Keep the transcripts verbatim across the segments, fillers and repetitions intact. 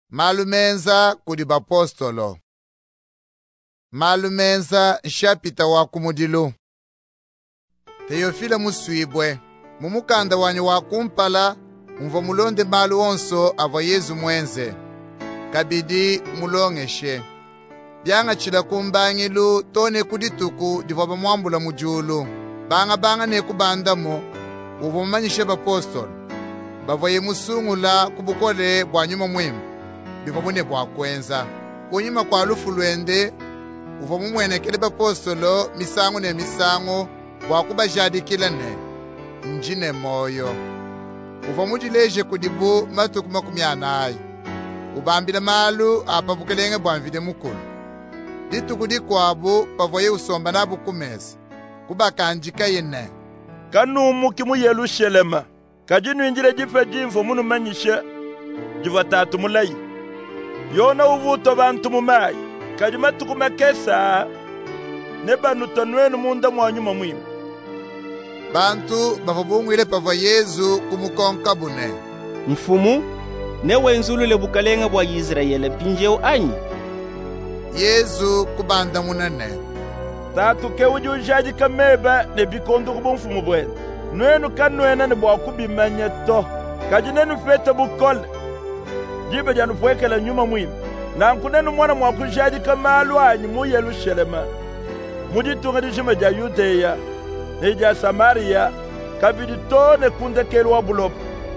Malumenza kudi bapostolo. Malumenza nshapita wa kumudilu. Teofila muswibwe. Mumukanda wanyu wa kumpala, mumva mulonde malu onso ava Yezu mwenze. Kabidi mulongeshe. Byanga chila kumbangilu tone kudituku divaba mwambula mujulu. Banga banga ne kubandamo, uva mumanyishe bapostolo. Bavaye musungula kubukole bwa nyuma mwimu. Bivamune bwa kwenza. Kunyima kwa lufu lwende, uva mumwenekele bapostolo misangu ne misangu bwa kubajadikila ne. Njine moyo. Uva mujileje kudibu matuku makumi anayi. Ubambila malu apa bukelenge bwa mvide mukulu. Ditu kudi kwabu pavoye usomba na bukumesi. Kuba kanjika yene. Kanumu kimu Yerusalema. Kajinu injile jife jimfo munu manyishe. Jiva tatu mulai. Yona uvuto bantu mumai. Kajuma tukumakesa. Neba nutanwenu munda mwanyuma mwimu. Bantu bavabungwile pava Yezu kumukonka bune. Mfumu, ne wenzulule bukalenga bwa Israeli pinjeu anyi. Yezu kubanda munene. Tatu ke ujujaji kameba ne bikondo kubo mfumu bwene. Nwenu kanwena ne bwa kubimanya to. Kajinenu fete bukole. Jibe janu fwekela nyuma mwimu. Na nkunenu mwana mwakujaji kamalu anyi mu Yerusalema. Mujitunga dishima ja Yudeya. Neja Samaria, kabidi tone kunde kelwa bulopo.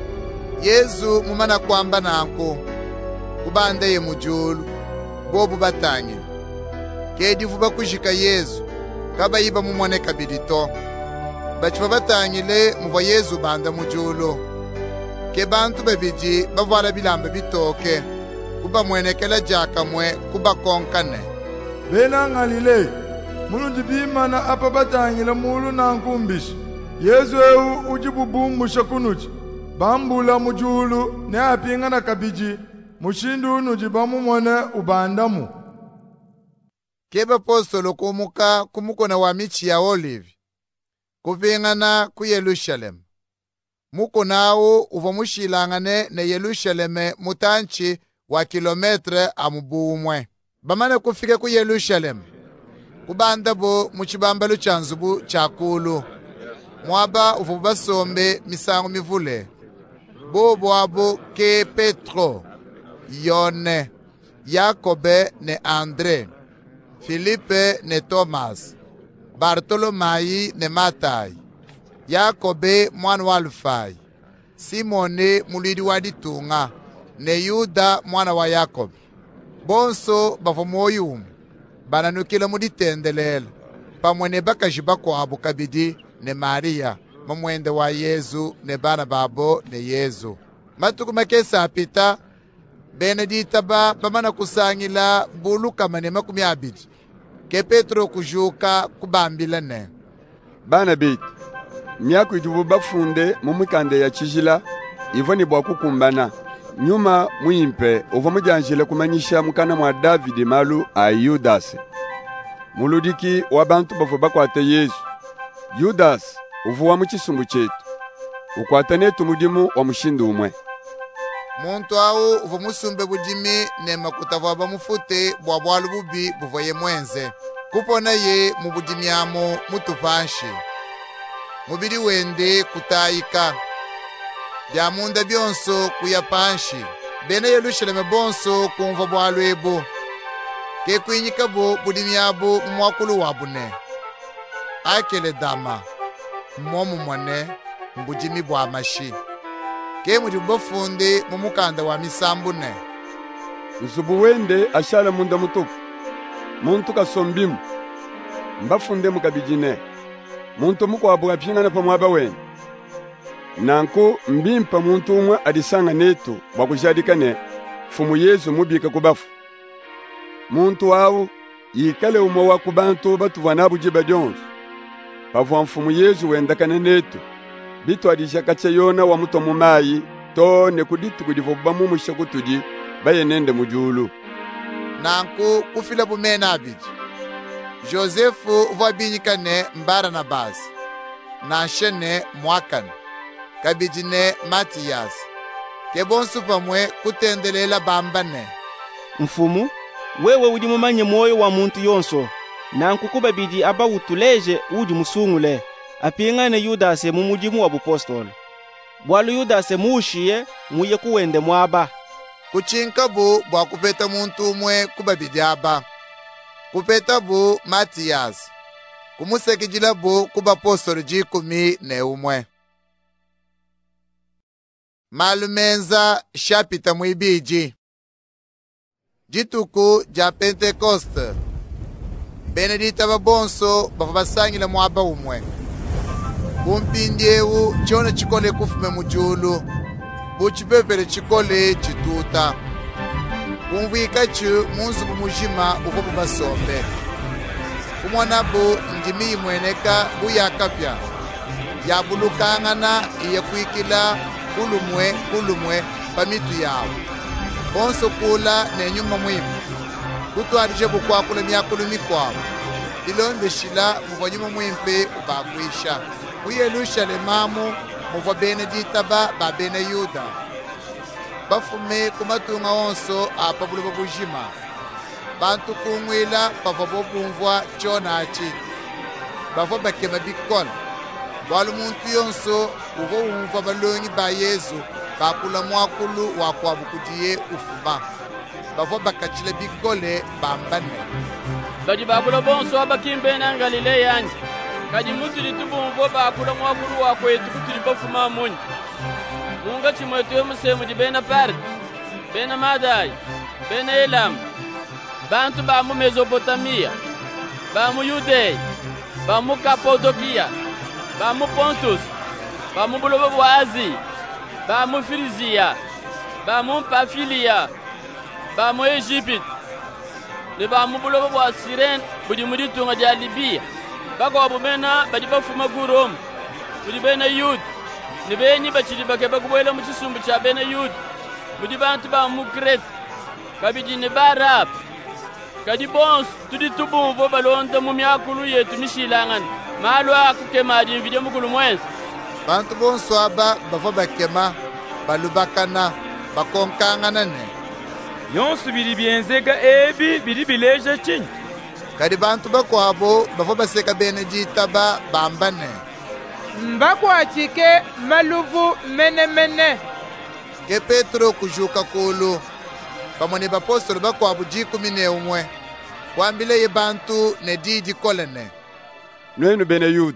Yezu mumana kwamba nanko, kubanda ye mujulu, bobu batangi. Kedi vuba kujika Yezu, kaba yiba mumone kabidi to. Bachifa batangi le muva Yezu banda mujulu. Ke bantu bebiji bavuala bilamba bitoke, kuba mwenekela jaka mwe, kuba konkane. Bena ngalile. Mulundi bimana apa batangila mulu na nkumbishi. Yezu eu ujibubungu shakunuchi. Bambula mujulu ne apinga na kabiji. Mushindu nujibamu mwane ubandamu. Keba apostolo kumuka kumukona wa michi ya Olive. Kupingana ku Yerusalem. Muko nao uva mushilangane ne Yerusaleme mutanchi wa kilometre amubumwe. Bamana kufika ku Yerusalem. Kubanda bo muchibambalo chanzubu chakulu. Mwaba uvu basombe misangu mivule. Bobo abo ke Petro, Yone, Yakobe ne Andre, Filipe ne Thomas, Bartolomai ne Matai, Yakobe mwana wa Alfai, Simone mulidi wa ditunga, ne Yuda mwana wa Yakob. Bonso bafomoyumu. Bananukila muditendelela. Pamwene bakajiba kwabo kabidi ne Maria. Mamwende wa Yezu ne bana babo ne Yezu. Matuku makesa apita. Benedita ba bamana kusangila bulu kama ne makumi abidi. Ke Petro kujuka kubambila ne. Bana bit. Miaku ijubu bafunde mumikande ya chijila. Ivoni bwa kukumbana. Nyuma muimpe uva mujanjile kumanyisha mukana mwa Davide malu a Yudas. Muludiki wa bantu bavu bakwate Yesu. Yudas uvu wa muchisungu chetu. Ukwatane tumudimu wa mushindu umwe. Muntu au uvu musumbe budimi ne makutava bamufute bwa bwalu bubi buvoye mwenze. Kupona ye mubudimi amo mutupanshi. Mubiri wende kutayika. Byamunda byonso kuyapanshi. Bene Yerusaleme bonso kumva bwalwebo. Ke kwinyika bo budimi abo mwakulu wabune. Akele dama. Momu mwane mbujimi bwa mashi. Ke mujibu funde mumukanda wa misambune. Nzubu wende ashala munda mutuku. Muntu kasombimu. Mbafunde mukabijine. Muntu muko wabuga pingana pa mwaba wende. Nanko mbimpa muntu umwe adisanga netu wakujadikane fumu Yesu mubika kubafu. Muntu wao yikale umwe wakubantu batuvanabu jiba jonsu. Pavuwa mfumu Yesu wendakane netu. Bitu adishakache yona wa muto mumayi to nekuditu kudivoba mumusha kutuji baye nende mujulu. Nanko kufila bumena abiji. Josefu uvabinyikane mbara na basi. Na shene mwakane. Kabijine Matias, ke bonso pamwe kutendelela bambane. Mfumu, wewe udi mumanye moyo wa muntu yonso, na nkukuba bidi aba utuleje udi musungule, apingane Yudase mumujimu wa bupostolo. Bwalu Yudase muushiye muye kuwende mwaba. Kuchinka bu bwa kupeta muntu umwe kuba bidi aba. Kupeta bu Matiyas. Kumusekijila bu kuba postolo jikumi ne umwe. Malumenza shapita mwibiji. Jituku ja Pentecoste. Benedita babonso bafabasangila mwaba umwe. Kumpindiewu chona chikole kufume mujulu. Buchipepele chikole chituta. Kumvika chu munzu bumujima ukobu basombe. Kumwana bu ndimi imweneka buyakapya. Yabulukangana iya kuikila kulumwe kulumwe pamitu yawo. Bonso kula nenyuma mwimu. Kutwarije bukwakula miyakulumi kwawo. Ilonde shila muvanyuma mwimpe ubakwisha. Yerusalemamu muva Benedita ba ba bene Yuda. Bafume kumatunga onso apa bulu babujima. Bantu kumwila pava bobumvwa chonachi. Bava bakema bikola. Walu muntu yonso uvo umva balongi ba Yesu bakula mwakulu wakwabu kudiye ufuma. Bava bakachile bikole bambane. Baji bakula bonso abakimbe na Galilea anje. Kaji mutuli tubumvo bakula mwakulu wakwetu kutuli bafuma munyi. Munga chimwetu yo musemu di bena Pardi, bena Madai, bena Elam. Bantu ba mu Mesopotamia, ba mu Yudei, ba mu Kapodokia, ba mu Pontus, ba mu bulobo bwa Azi, ba mu Frizia, ba mu Pafilia, ba mu Egypt, ne ba mu bulobo bwa Sirene budi mudi tunga dia Libya. Bako abumena badi bafuma gurom, budi bena Yud, ne benyi bachidi bakeba kubwela mu kisumbu cha bena Yud, budi bantu ba mu Crete, kabidi ne Barab. Kadi bons tudi tubumvo balonda mu myakulu yetu mishilangan. Malo akukema di video mukulu mwenzi. Bantu bonso aba bava bakema balubakana bakonkangana ne. Yonsu biri bienzeka ebi biri bileja chinyi. Kadi bantu bakwabo bava baseka Benedita ba bambane. Mbakwachike maluvu mene mene. Ke Petro kujuka kulu. Pamone bapostolo bakwabo jikumi ne umwe. Kwambile ye bantu ne didi kolene. Nwenu bene Yuda.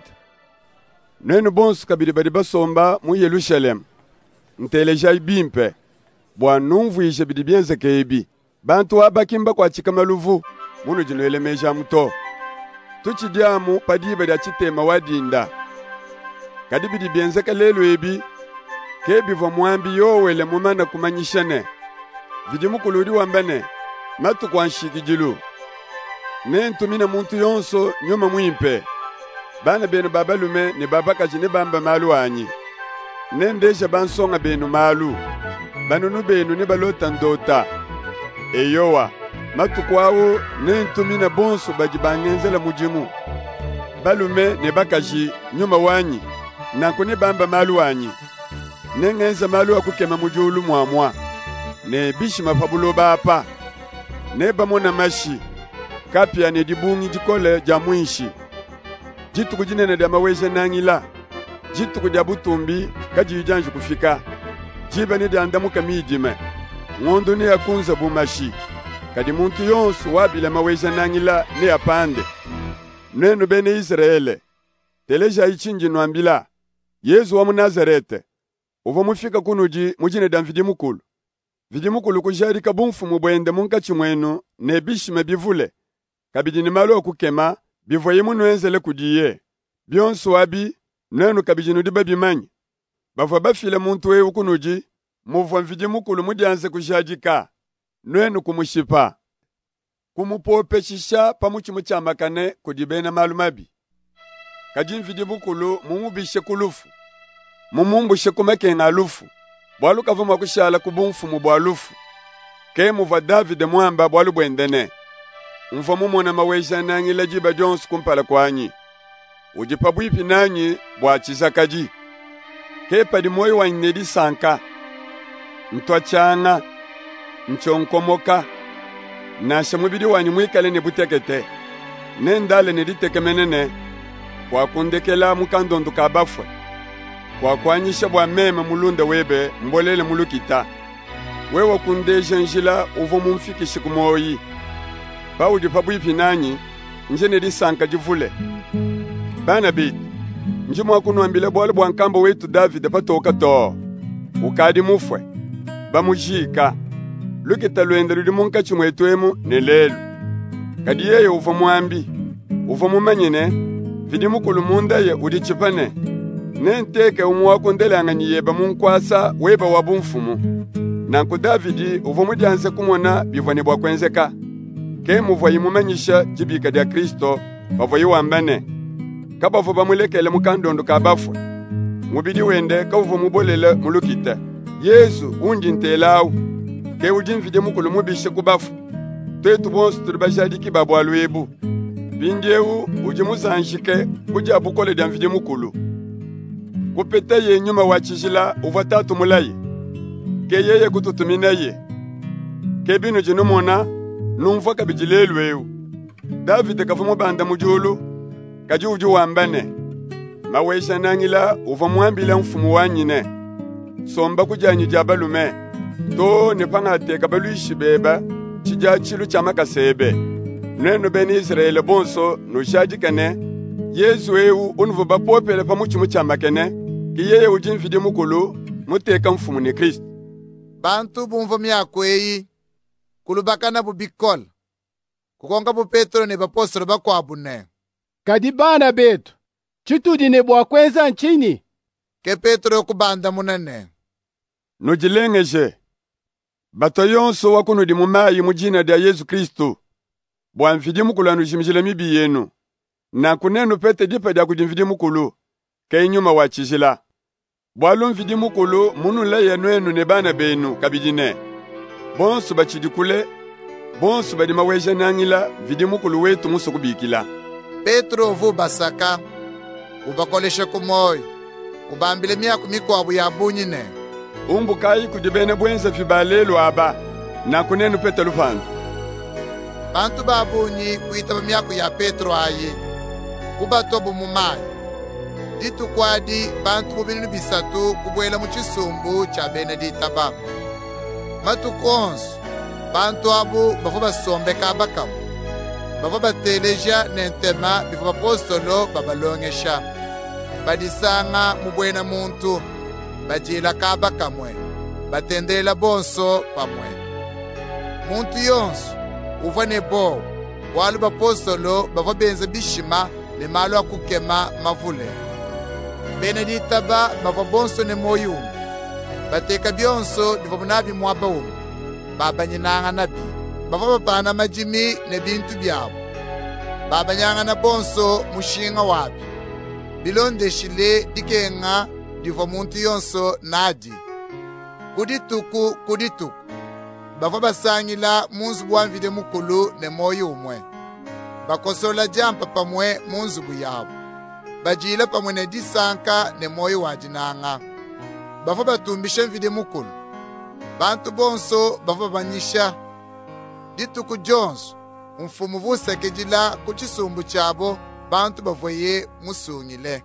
Nwenu bonsu kabili badi basomba mu Yerusalem. Nteleja ibimpe. Bwa numvu ishe bidi bienzeka ebi. Bantu abakimba kwa chika maluvu. Munu jino elemeja muto. Tuchi diamu padiba dia chitema wadinda. Kadibidi bienzeka lelo ebi. Kebi vo mwambi yowele mumana kumanyishane. Vidimu kuludi wambane. Matu kwa nshikijilu. Nentu mina muntu yonso nyuma mwimpe. Bana benu babalume ni babaka jine bamba malu anyi. Nendesha bansonga benu malu. Banunu benu ni balota ndota. Eyowa. Matu kwawo nentu mina bonso bajibangenzela mujimu. Balume ne bakaji nyuma wanyi. Nako ne bamba malu anyi. Nengenza malu akukema mujulu muamwa. Ne bishi mafabulo bapa. Ne bamona mashi. Kapia ne dibungi dikole jamwishi. Jitu kujinene dia maweze nangila. Jitu kudia butumbi kaji ijanju kufika. Jiba ni dia andamu kamijime. Ngondo ne yakunza bumashi. Kadi muntu yonsu wabile maweze nangila ne apande. Nenu bene Israele. Teleja ichinji nwambila. Yesu wa Munazarete. Uvo mufika kunuji mujine dan vidimukulu. Vidimukulu kujari kabumfu mubwende munka chimwenu ne bishime bivule. Kabidi ni malo kukema bivoye munuenzele kudiye. Bionsu wabi nenu kabidi nudiba bimanyi. Bafwa bafile muntu we ukunuji muvwa vidimukulu mudianze kujajika. Nenu kumushipa. Kumupope shisha pamuchi muchamakane kudibena malumabi. Kajin vidimukulu mumubishe kulufu. Mumumbushe kumekenga lufu. Bwalu kavuma kushala kubumfu mubwalufu. Ke muva David mwamba bwalu bwendene. Mfa mumona maweja nanyi lajiba Jones kumpala kwanyi. Ujipabwipi nanyi bwachisa kaji. Ke padi moyo wa inedi sanka. ntwachanga nchonkomoka nasha mubili wanyu mwikale ne butekete nendale ne litekemenene kwakundekela mukandondo ka bafwe kwakwanyisha bwa meme mulunde webe mbolele mulukita wewe kundeje njila uvo mumfikishe kumoyi paudi pabwipi nanyi njene lisanka jivule bana bit njimwa kunwambile bwale bwa nkambo wetu David patoka to ukadi mufwe bamujika lukita lwende luli munka chimwetwemu ne lelu kadi yeye uvo mwambi uvo mumanyine vidi mukulu mundaye udi chipane nenteke umwakundelanga niyeba munkwasa weba wabumfumu nanku Davidi uvo mudyanse kumona bivwane bwa kwenzeka ke muvo yimumanyisha jibika dia Kristo bavo yiwambane kabavo bamulekele mukandondo kabafwe mubidi wende kauvo mubolele mulukita Yesu undi ntelawu ke udi mvide mukulu mubishe kubafu twetu bonsu tulibashadiki babu alwebu bindiewu uji musanshike kuja bukole dia mvide mukulu kupete ye nyuma wachishila uva tatu mulayi ke yeye kututumina ye ke binu jinumona numva kabijilelwewu David kafumu banda mujulu kaji uju wambane mawesha nangila uva mwambila mfumu wanyine somba kujanyi jabalume to nepangate kabaluishi beba chija chilu chamakasebe neno beni Israele bonso nushajikane Yesu ewu unvu bapopele pamuchimu chambakene ki yeye ujimfide mukulu muteka mfumu ni Kristo bantu bumvo myakweyi kulubakana bubikola kukonga bu Petro ne bapostolo bakwabune kadi bana betu chitudi ne bwakweza nchini ke Petro kubanda munene nujilengeje bato yonso wakunudi mumayi mujina dia Yesu Kristo bwamfidi mukulu anushimishile mibi yenu na kunenu pete dipa dia kujimfidi mukulu ke nyuma wachishila bwalu mfidi mukulu munu la yenu enu ne bana benu kabijine bonsu bachidikule bonsu badima weje nangila vidi mukulu wetu musu kubikila Petro vu basaka ubakoleshe kumoyo ubambile miaku mikwabu ya bunyine umbu kayi kudibene bwenze fibalelu aba na kunenu pete lufandu bantu babunyi kuitaba miaku ya Petro ayi kubatobu mumayi ditu kwadi bantu kubininu bisatu kubwela muchisumbu cha Benedita ba matu konsu bantu abu bafo basombeka bakamu bafo bateleja nentema bifo bapostolo babalongesha badisanga mubwena muntu bajila kaba kamwe batendelela bonso pamwe muntu yonsu uva ne bo walu bapostolo bafo benze bishima ne malu akukema mavule Benedita ba bafo bonso ne moyumu bateka byonso bifo munabi mwaba umu babanyinanga nabi bava bapana majimi ne bintu byabo babanyanga na bonso mushinga wabi bilonde shile dikenga divo muntu yonso nadi kudituku kudituku bava basangila munzu bwamvide mukulu ne moyo umwe bakosola jampa pamwe munzu buyabo bajila pamwe ne disanka ne moyo wajinanga bava batumbisha mvide mukulu bantu bonso bava banyisha dituku jonso umfumu vusekejila kuchisumbu chabo bantu bavoye musungile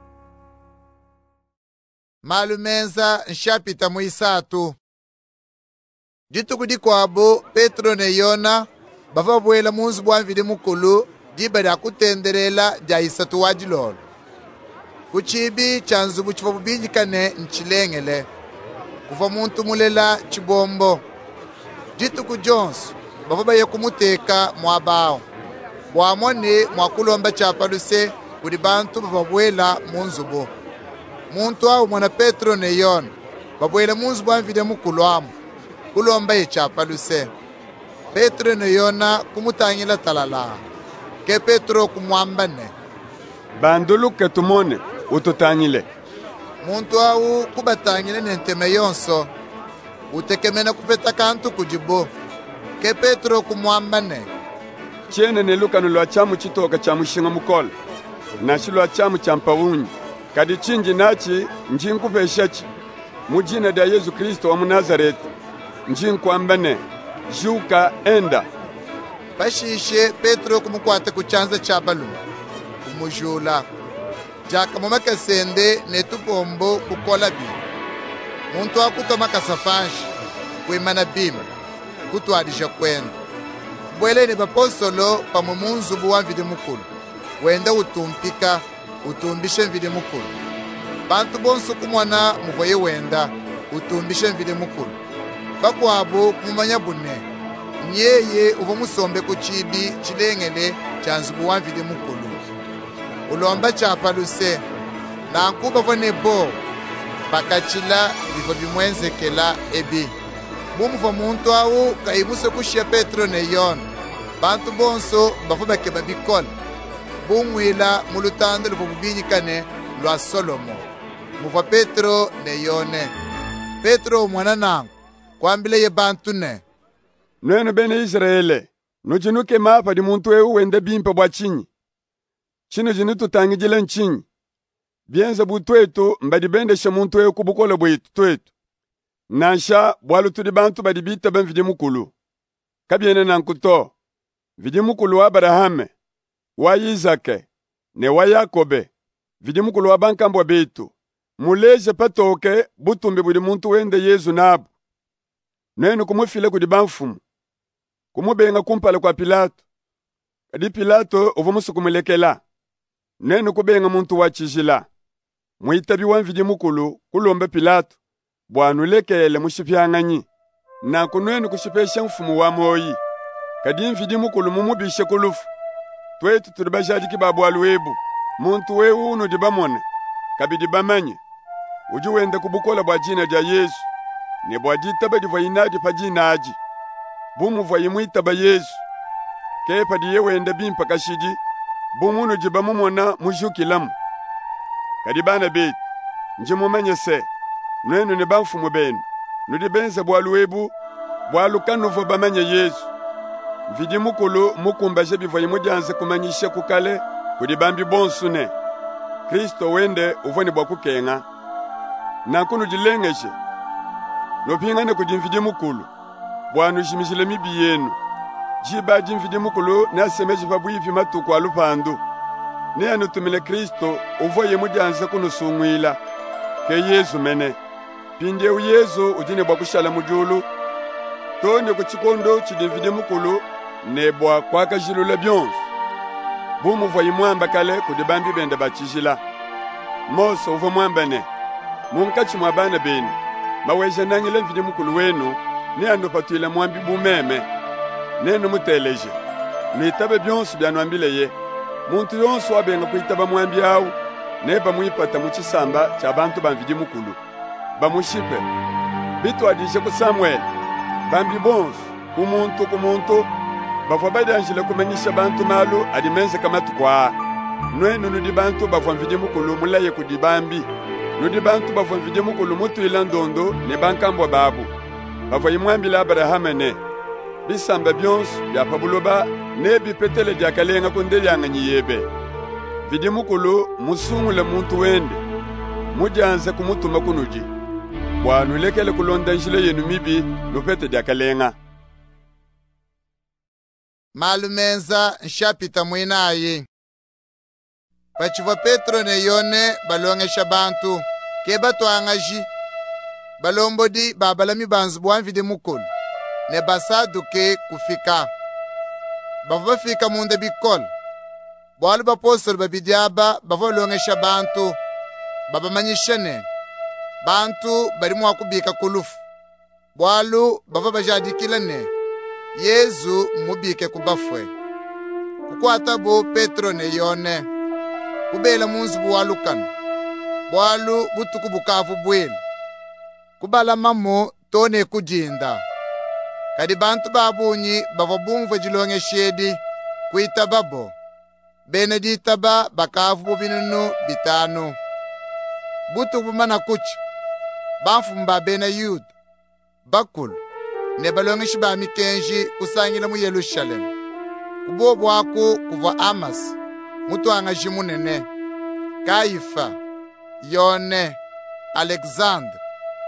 malumenza nshapita muisatu dituku dikwabo Petro ne Yona bava bwela munzu bwamvide mukulu diba da kutenderela ja isatu wajilolo kuchibi chanzubu chivo bubinjikane nchilengele kuva muntu mulela chibombo dituku jonso bava baye kumuteka mwabao bwamone mwakulomba chapaluse kudi bantu bava bwela munzubo muntu au mwana Petro ne Yona babwela munzu bwamvide mukulu amu kulomba ye chapaluse Petro ne Yona kumutangila talala ke Petro kumwambane banduluke tumone ututangile muntu au kubatangile nenteme yonso utekemena kupeta kantu kujibo ke Petro kumwambane chene ne lukano lwa chamu chitoka cha mushinga mukola na shilwa chamu cha mpawunyi kadi chinji nachi njinkupeshachi mujina da Yesu Kristo wa Munazareti njinkwambane juka enda. Bashishe Petro kumukwata kuchanza cha balumu kumujula jaka mumakasende netupombo kukola bi muntu akutoma kasafanshi kwimana bima kutwadisha kwenda bweleni bapostolo pamwe munzubu wa mvidi mukulu wenda utumpika utumbishe mvidi mukulu bantu bonsu kumwana muvoye wenda utumbishe mvidi mukulu bakwabo kumumanya bune nyeye uvo musombe kuchibi chilengele cha nzubu wa mvidi mukulu ulomba chapaluse na nkuba vone bo bakachila vivo vimwenzekela ebi bumuva muntu awu kaibuse kushia Petro ne Yona bantu bonso bafu bakeba bikola bumwila mulutando luvo bubinyikane lwa Solomo muva Petro ne Yone Petro mwana nangu kwambile ye bantu ne nwene bene Israele nujinuke mapa di muntu ewu wende bimpe bwa chinyi chino jinu tutangijile nchinyi bienza butwetu mbadi bendeshe muntu ewu kubukola bwetu twetu nansha bwalu tudi bantu badi bita ben vidi mukulu kabiene nankuto vidi mukulu wa Abrahame wa Isake ne wa Yakobe vidi mukulu wa bankambwa betu muleje patoke butumbi budi muntu wende Yesu nabu nenu kumufile kudi banfumu kumubenga kumpala kwa Pilato kadi Pilato ovumusu kumulekela nenu kubenga muntu wa chijila muitabi wa mvidi mukulu kulombe Pilato bwanulekele mushipyanganyi na kunwenu kushipesha mfumu wa moyi kadi mvidi mukulu mumubishe kulufu twetu tulibajaji kibabu aluebu muntu wewu unu dibamone kabidi bamanye uju wende kubukola bwa jina ja Yesu ne bwa jitaba diva inadi pa jina aji bumu va yimuitaba Yesu kepa diye wende bimpa kashidi bumunu jibamu mona mujukilamu kadi bana beti njimumenye se nwenu ne banfumu benu nudi benze bwa luebu bwa lukanuvo bamanye Yesu mvidi mukulu mukumbaje biva yimujanze kumanyishe kukale kudi bambi bonsune Kristo wende uvoni bwa kukenga na kunu jilengeshe lopingane kudi mvidi mukulu bwanu jimishile mibi yenu jiba jimvidi mukulu na semeji babuivi matuku alupandu ne anu tumile Kristo uvoye mujanze kunu sungwila ke Yesu mene pinde u Yesu ujine bwa kushala mujulu tonde kuchikondo chidi mvidi mukulu ne bwa kwaka jilula byonsu bumu voye mwamba kale kudi bambi bende bachijila moso uvo mwamba ne munkachi mwabana benu maweja nangile mvidi mukulu wenu ni ando patuile mwambi bumeme nenu muteleje nuitabe byonsu byanwambile ye muntu yonsu abenga kuitaba mwambi awu ne bamwipata muchisamba cha bantu bamvidi mukulu bamushipe bitu adije ku Samuel bambi bonsu kumuntu kumuntu bafwa badanjile kumenyisha bantu malu adimenze kamatu kwa nwenu nudi bantu bafwa mvidi mukulu mulaye kudibambi nudi bantu bafwa mvidi mukulu mutuila ndondo ne bankambwa babu bafwa yimwambila Abrahame ne bisamba byonsu byapabuloba ne bipetele dyakalenga kundelyanga nyiyebe vidi mukulu musungule muntu wende mujanze kumutuma kunuji bwanulekele kulonda njile yenu mibi nupete dyakalenga malumenza nshapita mwinayi pachiva Petro ne Yone balongesha bantu keba twangaji balombodi babalami banzu bwa mvidi mukulu ne basaduke kufika bavu bafika munde bikola bwalu bapostoli babidyaba bavolongesha bantu babamanyishene bantu bali mwakubika kulufu bwalu bava bajadikilane Yesu mubike kubafwe kukwata bo Petro ne Yone kubela munzu bwalukana bwalu butuku bukavu bwela kubala mamo tone kujinda kadi bantu babunyi bava bumve jilongeshedi kuita babo benedita ba bakavu bubinunu bitanu butuku bumana kuchi bamfumba bena Yuda bakulu ne balongeshi ba mikenji kusangila mu Yerusalemu kubo bwako kuva Amas mutwanga jimunene Kaifa Yone Alexander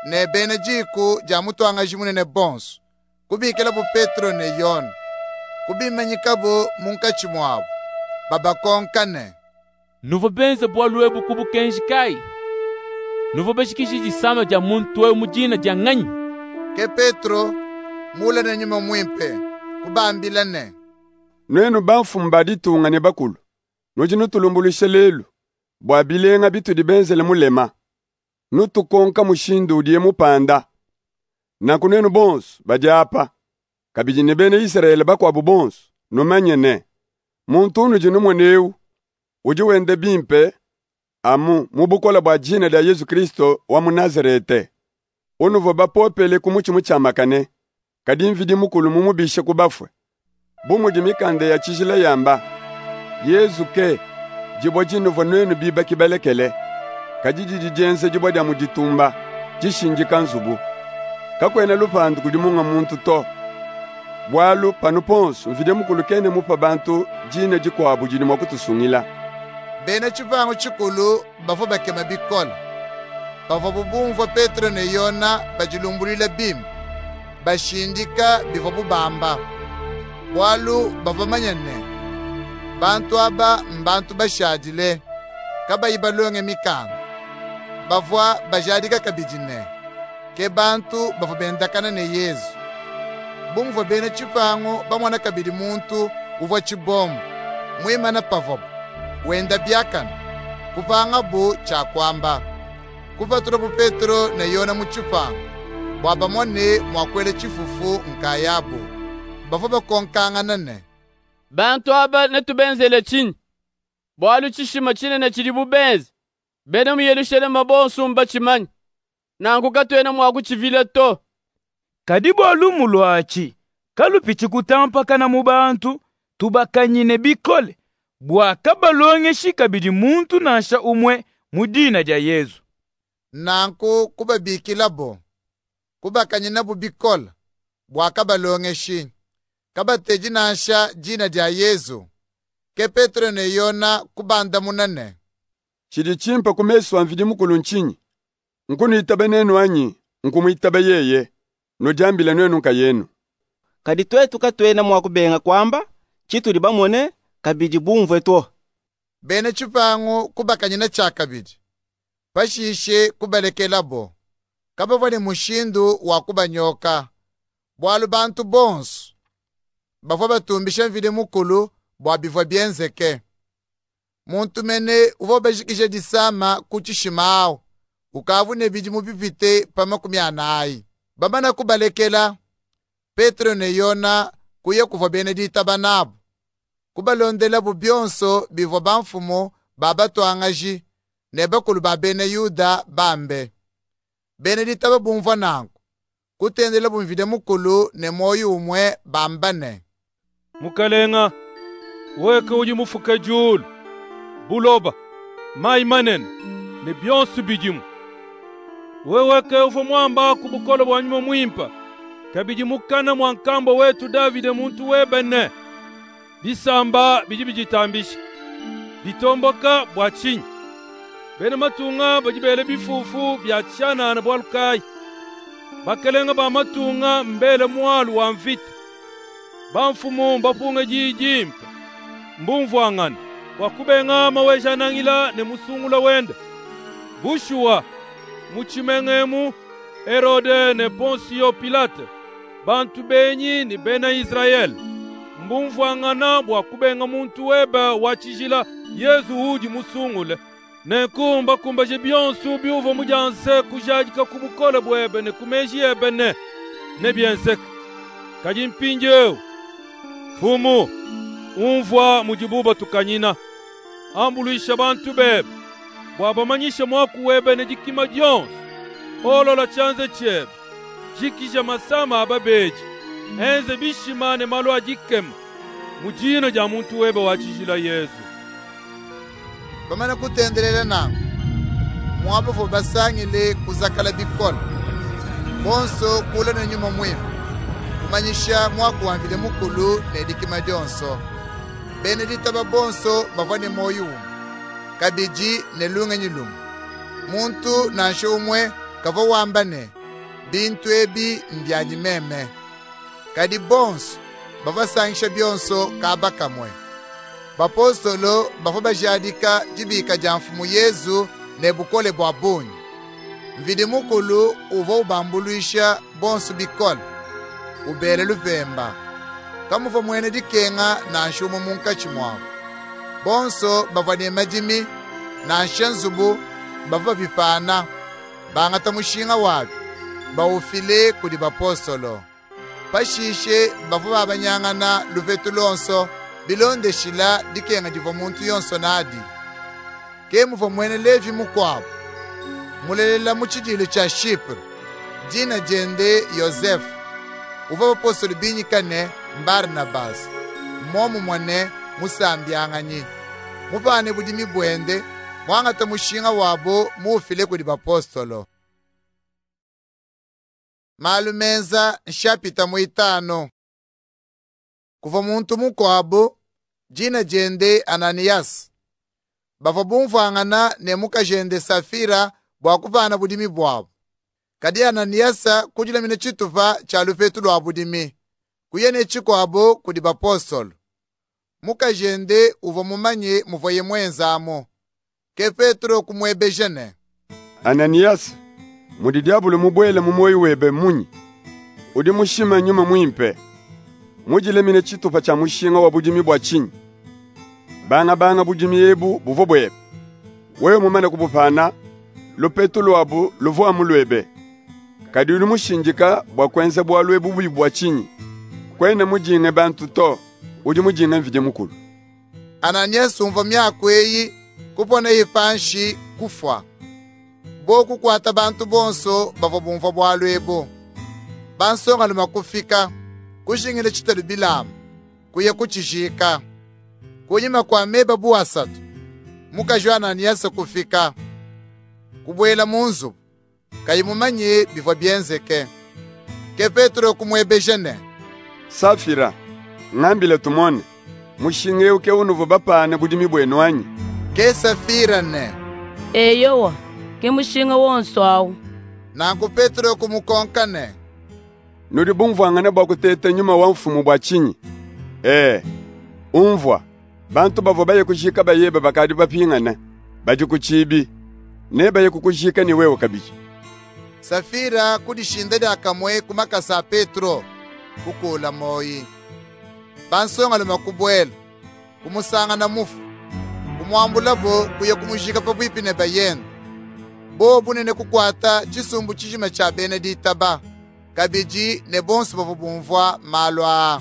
ne bene jiku ja mutwanga jimunene bonso kubikela bu Petro ne Yona kubimanyikabo munkachi mwabo babakonkane nuvo benze bwalue bukubu kenji kai nuvo beshikishi jisama ja muntu we mujina ja nganyi ke Petro mula na nyuma mwimpe kubambilane nwenu banfumu baditunga ne bakulu noji nutulumbuluishe lelu bwabilenga bitu dibenzele mulema nutukonka mushindu udie mupanda na kunenu bonso badiapa kabiji ne bene Israeli bakwabu bonso numanyene muntu unuji numweneu uji wende bimpe amu mubukola bwa jina da Yesu Kristo wa Munazarete unuvo bapopele kumuchi muchamakane kadi mvidi mukulu mumubishe kubafwe bumudi mikande ya chijile yamba Yesu ke jibo jinuvo nwenu biba kibalekele kajiji jijense jibo dia muditumba jishinji kanzubu kakwena lupandu kudimunga muntu to bwalu panu ponso mvide mukulu kene mupa bantu jine jikwabu jini mwakutusungila bene chivango chikulu bafo bakema bikola bafo bubumva Petro ne Yona bajilumbulile bim bashindika bifo bubamba bwalu bafo manyane bantu aba mbantu bashadile kaba ibalonge mikanga bafwa bajadika kabijine ke bantu bafo bendakana ne Yesu bumva bene chipango bamwana kabidi muntu uva chibomu mwimana pavobo wenda byakana kupanga bu chakwamba kufatula bu Petro na Yona muchipango bwabamone mwakwele chifufu nkayabo bafo bakonkangana bantu aba netubenzele chini bwalu chishima chine na chiri bubenzi bene mu Yerusalemu bonso mbachimanyi nangu katwena mwaku chivile to kadibo alumulwachi kalupichi kutampa kana mubantu tubakanyine bikole bwaka balonge shikabidi muntu nasha umwe mudina ja Yesu nanku kuba bikilabo kuba kanyina bu bikola bwaka balonge shi kaba teji nasha jina ja Yesu ke Petro ne Yona kubanda munane chidi chimpa kumesu amvidi mukulu nchinyi nkunu itabe nenu anyi nkumu itabe yeye nojambila nwenu nkayenu kadi twetu katwena mwakubenga kwamba chituli bamone kabidi bumvwe to bene chipango kubakanyina chakabidi pashishe kubalekelabo kaba vali mushindu wa kubanyoka bwalu bantu bonso bafo batumbisha mvide mukulu bwabivwa bienzeke muntu mene uvo bajikisha disama kuchishimao ukavu ne bidi mupipite pamakumi anayi bamana kubalekela Petro ne Yona kuye kuva Benedita banabo kubalondela bubyonso bivo bamfumo babatwangaji ne bakulu ba bene Yuda bambe Benedita babumva nangu kutendela bumvide mukulu ne moyo umwe bambane mukalenga weke uji mufuka julu buloba mai manen ne byonso bijimu weweke ufa mwamba kubukolo bwanyuma mwimpa kabiji mukana mwankambo wetu Davide muntu webene bisamba biji bijitambisha bitomboka bwachinyi bene matunga bajibele bifufu byachana na bwalukai bakelenga ba matunga mbele mwalu wa mvita bamfumu mbapunga jijimpa mbumvwangani wakubenga maweja nangila ne musungula wenda bushuwa muchimengemu Herode ne Ponsio Pilate bantu benyi ni bena Israel mbumvwangana bwakubenga muntu weba wachijila Yesu uji musungule ne kumba kumba je byonsu byuvo mujanse kujajika kubukole bwebe ne kumeji ebene ne byensek kajimpinjeo fumu umvwa mujibuba tukanyina ambuluisha bantu bebe bwabamanyisha mwaku webe ne jikima jonsu olola chanze chebe jikisha masama ababeji enze bishimane malo ajikema mujina ja muntu webe wachijila Yesu bamana kutendelela nangu mwabafo basangile kuzakala bikola bonso kula ne nyuma mwimu kumanyisha mwaku wamvile mukulu ne dikima jonso Benedita babonso bavane moyo kabiji ne lunga nyilumu muntu nansho umwe kava wambane bintu ebi mbyanyimeme. Kadi bonso bavasangisha byonso kaba kamwe. Bapostolo bafo bajadika jibika ja mfumu Yesu ne bukole bwa bunyi. Mvidi mukulu uvo ubambuluisha bonso bikole. Ubele luvemba. Kamuva mwene dikenga na nshumu munka chimwavu. Bonso bavane majimi na nshanzubu bava bipana. Bangata mushinga wabi. Baufile kudi bapostolo. Pashishe bafu babanyangana luvetu lonso bilonde shila dikenga divo muntu yonso nadi. Kemu vo mwene Levi mukwabo. Mulelela muchidilo cha Shipre. Jina jende Yosefu. Uva apostoli binyi kane Barnabas. Momu mwane musambianganyi. Muvane budimi bwende. Mwangata mushinga wabo muufile kudi bapostolo. Malumenza nshapita muitano. Kuva muntu mukwabo, jina jende Ananias. Bava bumvangana ne muka jende Safira bwa kuvana budimi bwabo. Kadi Ananiasa kujila mine chituva cha lufetu lwa budimi. Kuyene chikwabo kudi bapostolo. Muka jende uva mumanye muvoye mwenzamo. Ke Petro kumwebe jene. Ananias, mudi diabulu mubwele mumoyi webe munyi. Udi mushima nyuma mwimpe. Mujile mine chitupa cha mushinga wa budimi bwa chinyi. Banga banga budimi yebu buvo bwebe. Wewe mumane kubupana, lupetu lwabu luvo amulwebe. Kadi uli mushinjika bwa kwenze bwa lwebu bui bwa chinyi. Kwene mujine bantu to, udi mujine mvije mukulu. Ananias umva myako eyi kupona ipanshi kufwa. Boku kwata bantu bonso bava bumva bwa lwebo. Bansonga luma kufika, kushingile chitelu bilamu, kuye kuchijika. Kunyima kwa meba buwasatu, muka jwa Ananias kufika. Kubwela munzu, kayimumanye bivwa bienzeke. Ke Petro kumwebe jene. Safira, ngambile tumone, mushinge uke unuvu bapane budimi bwenu wanyi. Ke Safira ne. Eyowa, ke mushinga wonso awu. Nangu Petro kumukonka ne. Nudi bumvwangane bwa kutete nyuma wa mfumu bwa chinyi. Eh, umvwa, bantu bavo baye kushika bayebe bakadi bapingana, baji kuchibi, ne baye kukushika ni wewe kabiji. Safira kudishindede akamwe kumakasa Petro, kukula moyi. Bansonga luma kubwela, kumusanga na mufu, kumuambula bo kuye kumushika pabuipi ne bayenda. Bo bunene kukwata chisumbu chijima cha Benedita ba. Kabiji ne bonsi bavo bumvwa malwa.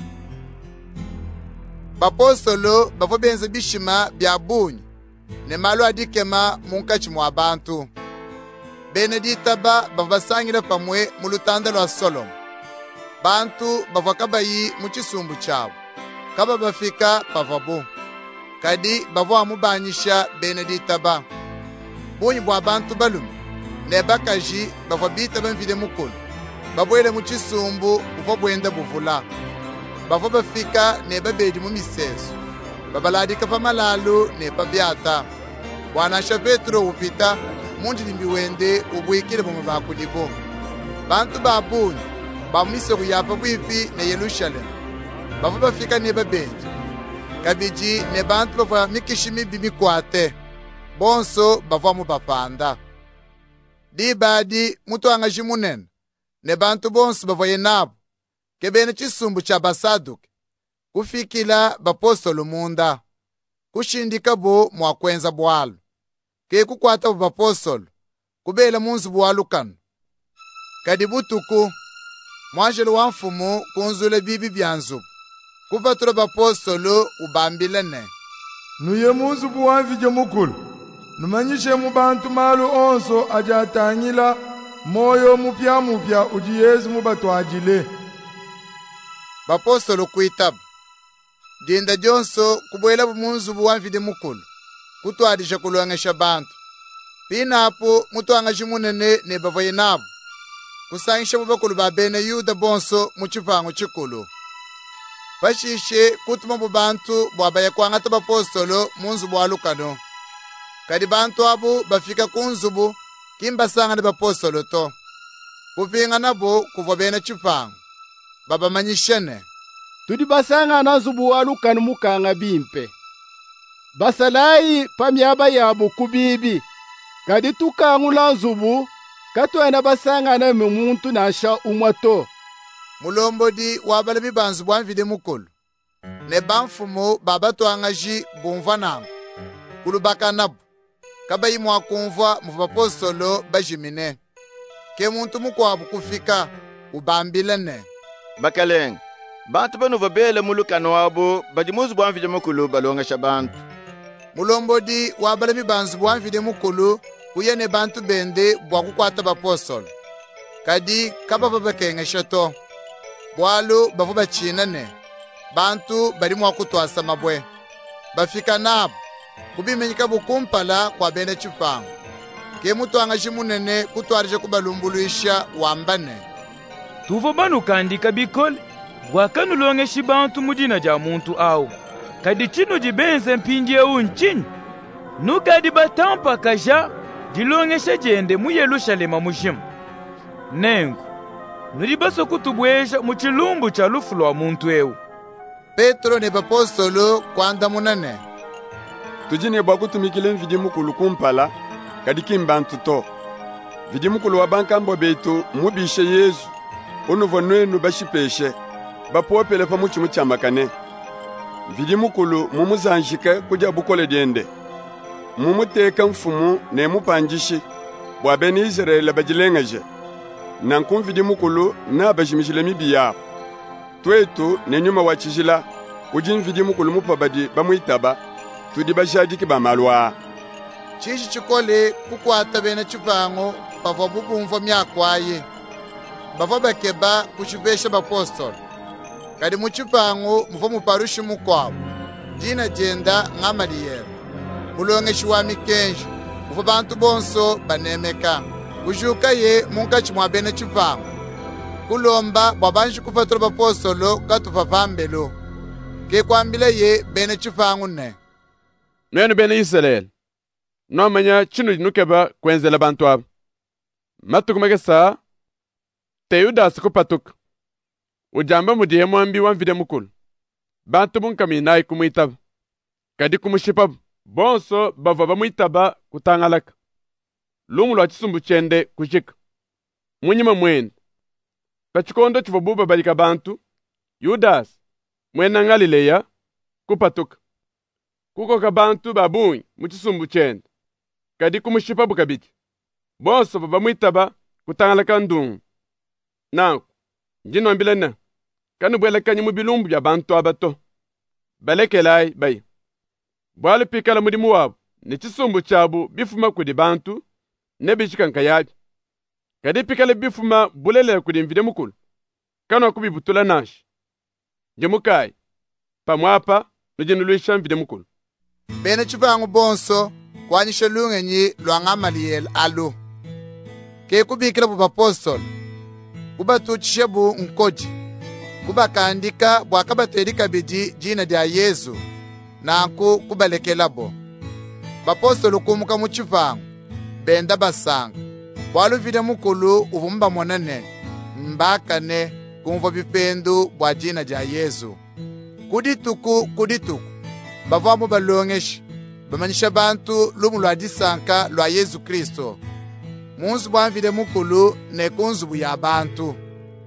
Bapostolo bavo benze bishima bya bunyi ne malwa dikema munka chimwa bantu. Benedita ba bavo basangile pamwe mulutanda lwa Solomo. Bantu bavo kabayi muchisumbu chabo. Kaba bafika pavabu. Kadi bavo amubanyisha Benedita ba. Bunyi bwa bantu balumu ne bakaji bavo bita bamvide mukulu. Babwele muchisumbu uvo bwenda buvula. Bavo bafika ne babedi mu miseso. Babaladika pa malalu ne pa byata. Bwanasha Petro upita munji limbi wende ubwikile mu bakulibo. Bantu babunyi bamise kuyapa bwipi ne Yerusalemu. Bavo bafika ne babedi. Kabiji ne bantu bava mikishimi bimikwate. Bonso bavo mu bapanda. Di badi mutu angajimunene. Ne bantu bonso bavoye nabo. Kebene chisumbu cha Basaduke. Kufikila bapostolo munda. Kushindika bo mwakwenza bwalo. Ke kukwata bo bapostolo. Kubela munzu bwalo kanu. Kadibutuku. Mwanjelo wa mfumu kunzule bibi byanzu. Kufatula bapostolo ubambilene. Nuye munzu buwanvije mukulu. Numanyishe mu bantu malu onso ajatanyila. Moyo mupya mupya uji Yesu mubatwajile. Bapostolo kuitabu. Dinda jonso kubwela bumunzu buwanvide mukulu. Kutwadisha kuluangesha bantu. Pina apo mutuanga jimunene ne bavoye nabo. Kusangisha bubakulu babene Yuda bonso muchivango chikulu. Bashishe kutuma bubantu bwabaye kwangata bapostolo munzu bwalukano. Kadi bantu abo bafika kunzubu kimba sanga ne bapostolo to. kupinga nabo kuva bene chipango babamanyishene tudi basangana nzubu walukani mukanga bimpe basalayi pamyaba yabo kubibi kadi tukangula nzubu katwena basangana mumuntu nasha umwato mulombodi wabalabi banzu bwanvide mukulu ne banfumu babatwangaji bumva nango kulubaka nabo kabayi mwakumva mu bapostolo bajimine ke muntu mukwabu kufika ubambilene Bakalenga bantu banu vabele mulukano wabo badi muzu bwanvide mukulu balonga shabantu mulombodi wabalabi banzu bwanvide mukulu kuyene bantu bende bwakukwata bapostolo kadi kaba babakenga shato bwalu bavu bachinane bantu bari mwakutwasa mabwe bafika nabo kubimenyika bukumpala kwa bene chipango ke mutu angaji munene kutwarije kubalumbuluisha wambane tuvo banu kandika bikole bwakanulongeshi bantu mudina ja muntu awo kadi chino jibenze mpinje unchinyi nukadi batampa kaja dilongeshe jende mu Yerusalema mushimu nengu nuribaso kutubwesha mu chilumbu cha lufu lwa muntu ewu Petro ne bapostolo kwanda munene tujine bwakutumikile mvidi mukulu kumpala kadi kimbantu to vidi mukulu wa bankambo betu mubishe Yesu unuvo nwenu bashipeshe bapopele pa muchimu chamakane vidi mukulu mumuzanjike kuja bukole diende mumuteka mfumu ne mupanjishi bwa beni Israeli bajilengaje nankun vidi mukulu na bajimishile mibiya twetu ne nyuma wachijila ujin vidi mukulu mupabadi bamuitaba tudi bashadiki bamalwa chichi chikole kukwata bene chipango bava bubumva myakwaye bava bakeba kuchivesha bapostolo kadi muchipango muva muparushi mukwabo dina jenda ng'amaliyero mulongeshi wa mikenji muva bantu bonso banemeka kujuka ye munkachi mwa bene chipango kulomba bwabanji kupatula bapostolo katupa pambelo ke kwambile ye bene chipango ne nwenu bene Israeli nomanya chinu nukeba kwenzela bantu abo matukumeke saa te Yudas kupatuka ujamba mudiye mwambi wanvide mukulu bantu bunkaminayi kumuitaba kadi kumushipa bonso bava bamuitaba kutangalaka lumu lwa chisumbu chende kushika munyima mwene pachikondo chivo buba balika bantu Yudas mwena Galileya kupatuka kuko ka bantu babunyi muchisumbu chende kadi kumushipa bukabiti bonso baba mwitaba kutangalaka ndungu nanku njinombelena kanu bwelekanya mu bilumbu bya bantu abato balekelayi bayi bwalu pikala mudimu wabo ne chisumbu chabu bifuma kudi bantu ne bichikanka yabi kadi pikala bifuma bulele kudi mvide mukulu kanu akubibutula nashi njemukai pamwapa nujinuluisha mvide mukulu bene chipango bonso kwanyishe lungenyi lwa ng'amaliyeli alu ke kubikila bu bapostolo kubatuchishe bu nkoji kubakandika bwakabatwelika bidi jina dia Yesu nanku kubalekelabo bapostolo kumuka mu chipango benda basanga bwaluvide mukulu uvumba monene mbakane kumva bipendu bwa jina dia Yesu kudituku kudituku bavamu balongeshi bamanyisha bantu lumu lwa disanka lwa Yesu Kristo munzu bwanvide mukulu ne kunzubu ya bantu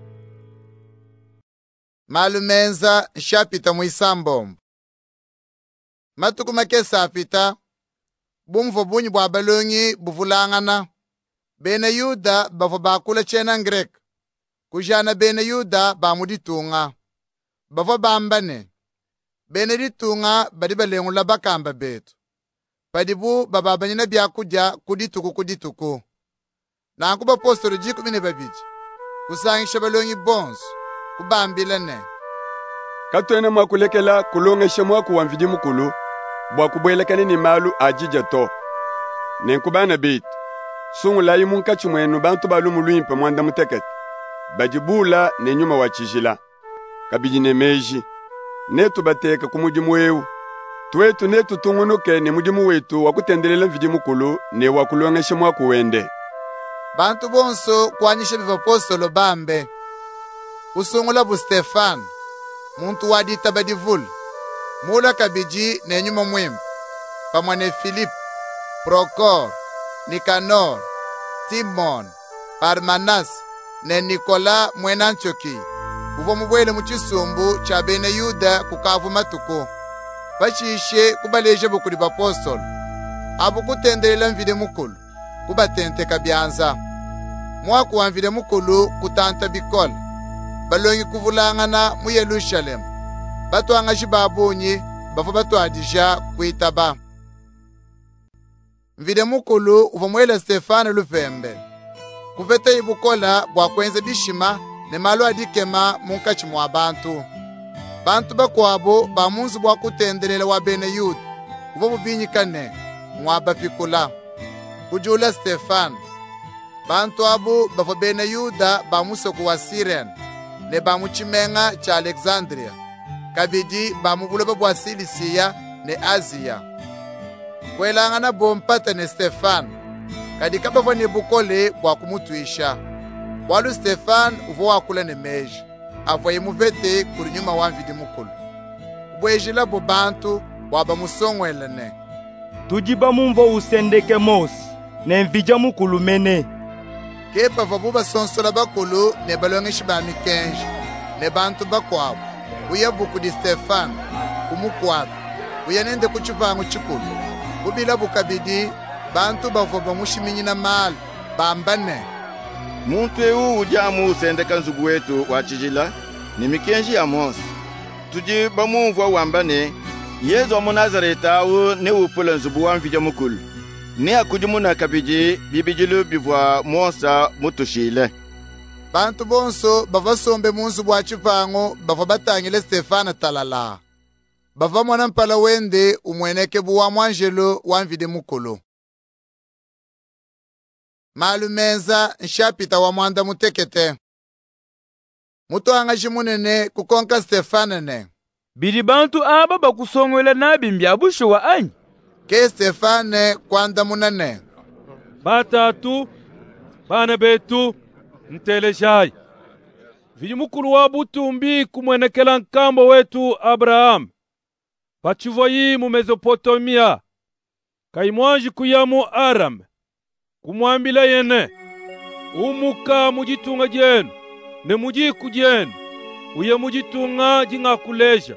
malumenza nshapita muisambombo matuku makesa apita bumvo bunyi bwa balongi buvulangana bene Yuda bavo bakula chena Grek kujana bene Yuda bamuditunga bavo bambane bene ditunga badi balengula bakamba betu padibu bababanyina byakuja kudituku kudituku nanku bapostolo jikumi ne babiji kusangisha balongi bonso kubambilane katwene mwakulekela kulongesha mwaku wanvidi mukulu bwakubwelekane ni malu ajija to nenkubana bitu sungulayi munkachi mwenu bantu balumu lwimpe mwanda mutekete bajibula ne nyuma wachijila kabiji ne meji netu bateka kumudimu wewu twetu netu tungunuke ne mudimu wetu wakutendelela mvidi mukulu ne wakulongesha mwaku wende bantu bonso kwanyisha bivapostolo bambe. Usungula bu Stefano, muntu wadita badivul, mula kabiji ne nyuma mwimba, pamwane Philip, Procor, Nicanor, Timon, Parmanas, ne Nikola mwena Antioki. Uvo mubwele muchisumbu cha bene Yuda kukavu matuko. Bachishe kubaleje bukuli bapostolo. Abu kutendelela mvide mukulu, kubatente kabyanza. Mwaku wa mvide mukulu kutanta bikola. Balongi kuvulangana mu Yerusalemu. Batwanga jibabunyi, bafu batwadija kuitaba. Mvide mukulu uvo mwele Stefano lufembe. Kuvete ibukola bwa kwenze bishima ne malo adikema munkachi mwa bantu. Bantu bakwabo ba munzu bwa kutendelela wa bene Yuda. Uvo bubinyikane mwa bapikula. Ujula Stefano. Bantu abu bafo bene Yuda ba musoku wa Sirene. Ne ba muchimenga cha Alexandria. Kabidi ba mubuloba bwa Silisia ne Asia. Kwelangana bompata ne Stefano. Kadika bafo ne bukole bwa kumutwisha. Walu Stefano uvo wakula ne meji. Avoye muvete kuri nyuma wa mvidi mukulu. Ubwejila bo bantu waba musongwelene. Tujiba mumvo usendeke mosi ne mvija mukulu mene. Kepa vabu basonsola bakulu ne balongeshi ba mikenji ne bantu bakwabo. Uya buku di Stefano kumukwabo. Uya nende kuchivangu chikulu. Ubila bukabidi bantu bavoba mushiminyina mali bambane. Muntu eu ujamu usendeka nzugu wetu wachijila ni mikenji ya monsi. Tuji bamumvwa wambane Yezu wa Nazareta u ne upula nzubu wa mvija mukulu. Ne akujumuna kabiji bibijilu bivwa monsa mutushile. Bantu bonso bavasombe munzu bwa chivango bava batangile Stefano talala. Bava mwana mpala wende umweneke buwa mwanjelo wa mvide mukulu. Malumenza nshapita wa mwanda mutekete. Muto angaji munene kukonka Stefano ne. Bidi bantu aba bakusongwela nabi mbyabusho wa anyi. Ke Stefano kwanda munene. Batatu, bana betu, nteleshai. Vidi mukulu wa butumbi kumwenekela nkambo wetu Abraham. Pachivoyi mu Mesopotamia. Kaimwanji kuyamu Aram. Kumwambila yene. Umuka mujitunga jenu. Ne mujiku jenu. Uye mujitunga jinga kuleja.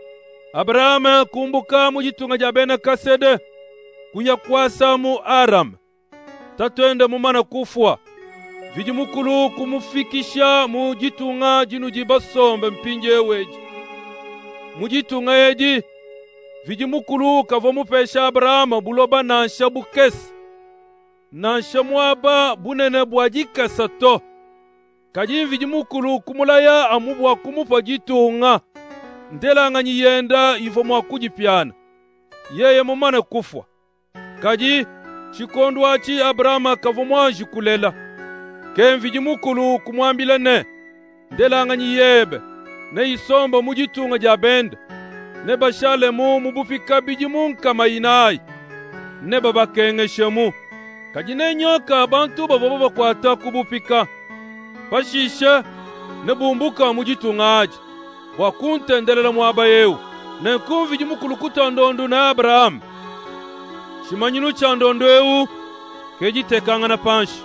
Abraham kumbuka mujitunga jabena kasede. Kuya kwasa mu Aram. Tatwende mumana kufwa. Vidi mukulu kumufikisha mujitunga jinu jibasombe mpinje weji. Mujitunga yeji. Vidi mukulu kavomupesha Abraham buloba na nshabukesi. Nansha mwaba bunene bwajika sato. Kaji vidi mukulu kumulaya amubwa kumupa jitunga. Ndela nganyi yenda ivo mwakujipyana. Yeye mumane kufwa. Kaji chikondo achi Abraham kavomwaji kulela. Ken vidi mukulu kumwambila ne. Ndela nganyi yebe. Ne isomba mujitunga jabende. Ne bashale mu mubupika biji munka mayinai. Ne babakenge mu. Kajine nyoka abantu babo bakwata kubupika. Bashisha ne bumbuka mujitunga aji. Wakuntendelela mwaba yeu. Ne kumvi jimukulu kutandondu na Abraham. Shimanyinu chandondo eu kejitekanga na panshi.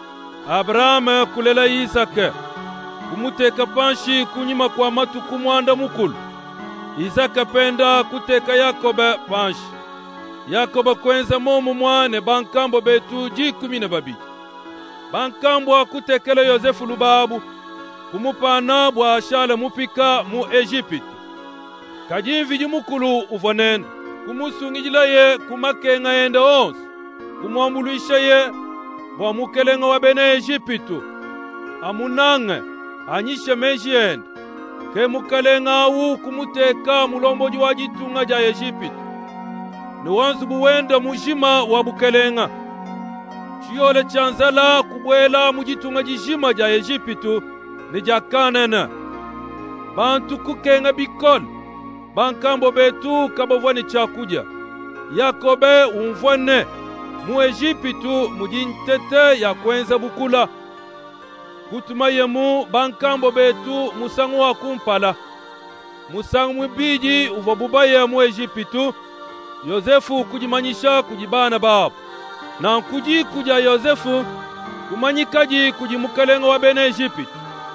Abraham kulela Isaka. Kumuteka panshi kunyima kwa matu kumwanda mukulu. Isaka penda kuteka Yakoba panshi. Yakoba kwenza momu mwane bankambo betu jikumi na babiji. Bankambo akutekele Yosefu lubabu. Kumupana bwa ashale mupika mu Egypte. Kajimvi jimukulu uvonene. Kumusungijila ye kumakenga ende onsi. Kumwambuluisha ye bwa mukelenga wa bene Egypte. Amunange anyishe meji ende. Ke mukalenga awu kumuteka mulomboji wa jitunga ja Egypte. Ni wanzu buwenda mujima wa bukelenga. Chiyole chanzala kubwela mujitunga jishima ja Egypte ni ja Kanana. Bantu kukenga bikol. Bankambo betu kabovwani chakuja. Yakobe umvwane. mu Ejipitu mudi ntete ya kwenza bukula. Kutuma yemu bankambo betu musangu wa kumpala. Musangu mwibiji uva bubaye mu Ejipitu. Yosefu kujimanyisha kujibana babu. Na kuji kuja Yosefu kumanyikaji kujimukalenga wa bene Ejipitu.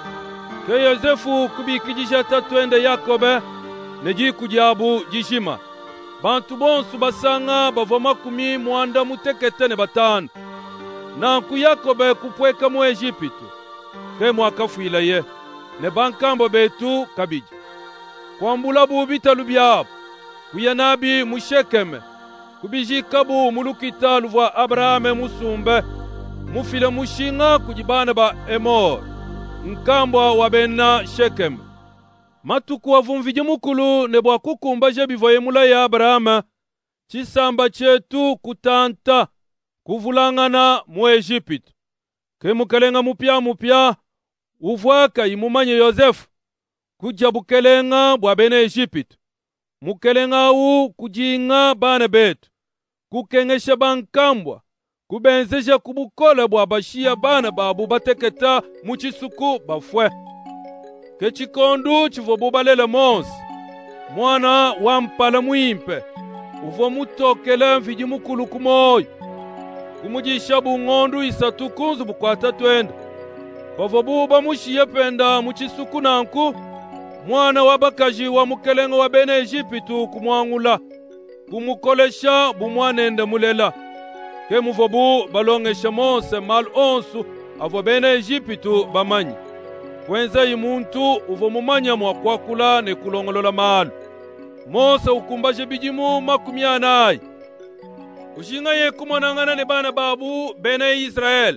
Ke Yosefu kubikijisha tatwende Yakobe neji kujabu jishima. Bantu bonsu basanga bavoma kumi muanda mutekete ne batanu. Na ku Yakobe kupweka mu Ejipitu. Ke mwakafuila ye. Ne bankambo betu kabiji. Kwambula bubita lubyabo. Kuyanabi mushekeme. Kubijikabu mulukita luvwa Abrahame musumbe. Mufile mushinga kujibana ba Emor. Nkambwa wabena Shekeme. Matuku wavumvije mukulu nebwa kukumbaje bivoye mula ya Abrahama. Chisamba chetu kutanta kuvulangana mu Ejipitu. Ke mukelenga mupya mupya uvwaka imumanye Yosefu. Kuja bukelenga bwa bene Ejipitu. Mukelenga u kujinga bana betu. Kukengesha bankambwa. Kubenzesha kubukola bwa bashia bana babu bateketa muchisuku bafwe. Kechikondu chivo bubalela monsi. Mwana wampala mwimpe. Uvo mutokele mfiji mukulu kumoyo. Kumujisha bungondu isatu kunzu bukwata twenda. Pavo buba mushiye penda muchisuku nanku. Mwana wabakaji wa mukelengo wa bene Ejipitu kumwangula. Kumukolesha bumwanende mulela. Ke muvobu balongesha Mose mal onsu avo bene Ejipitu bamanyi. Kwenza imuntu uvo mumanya mwakwakula ne kulongolola malu. Mose ukumbaje bijimu makumi anayi. Ushinga ye kumonangana ne bana babu bene Israel.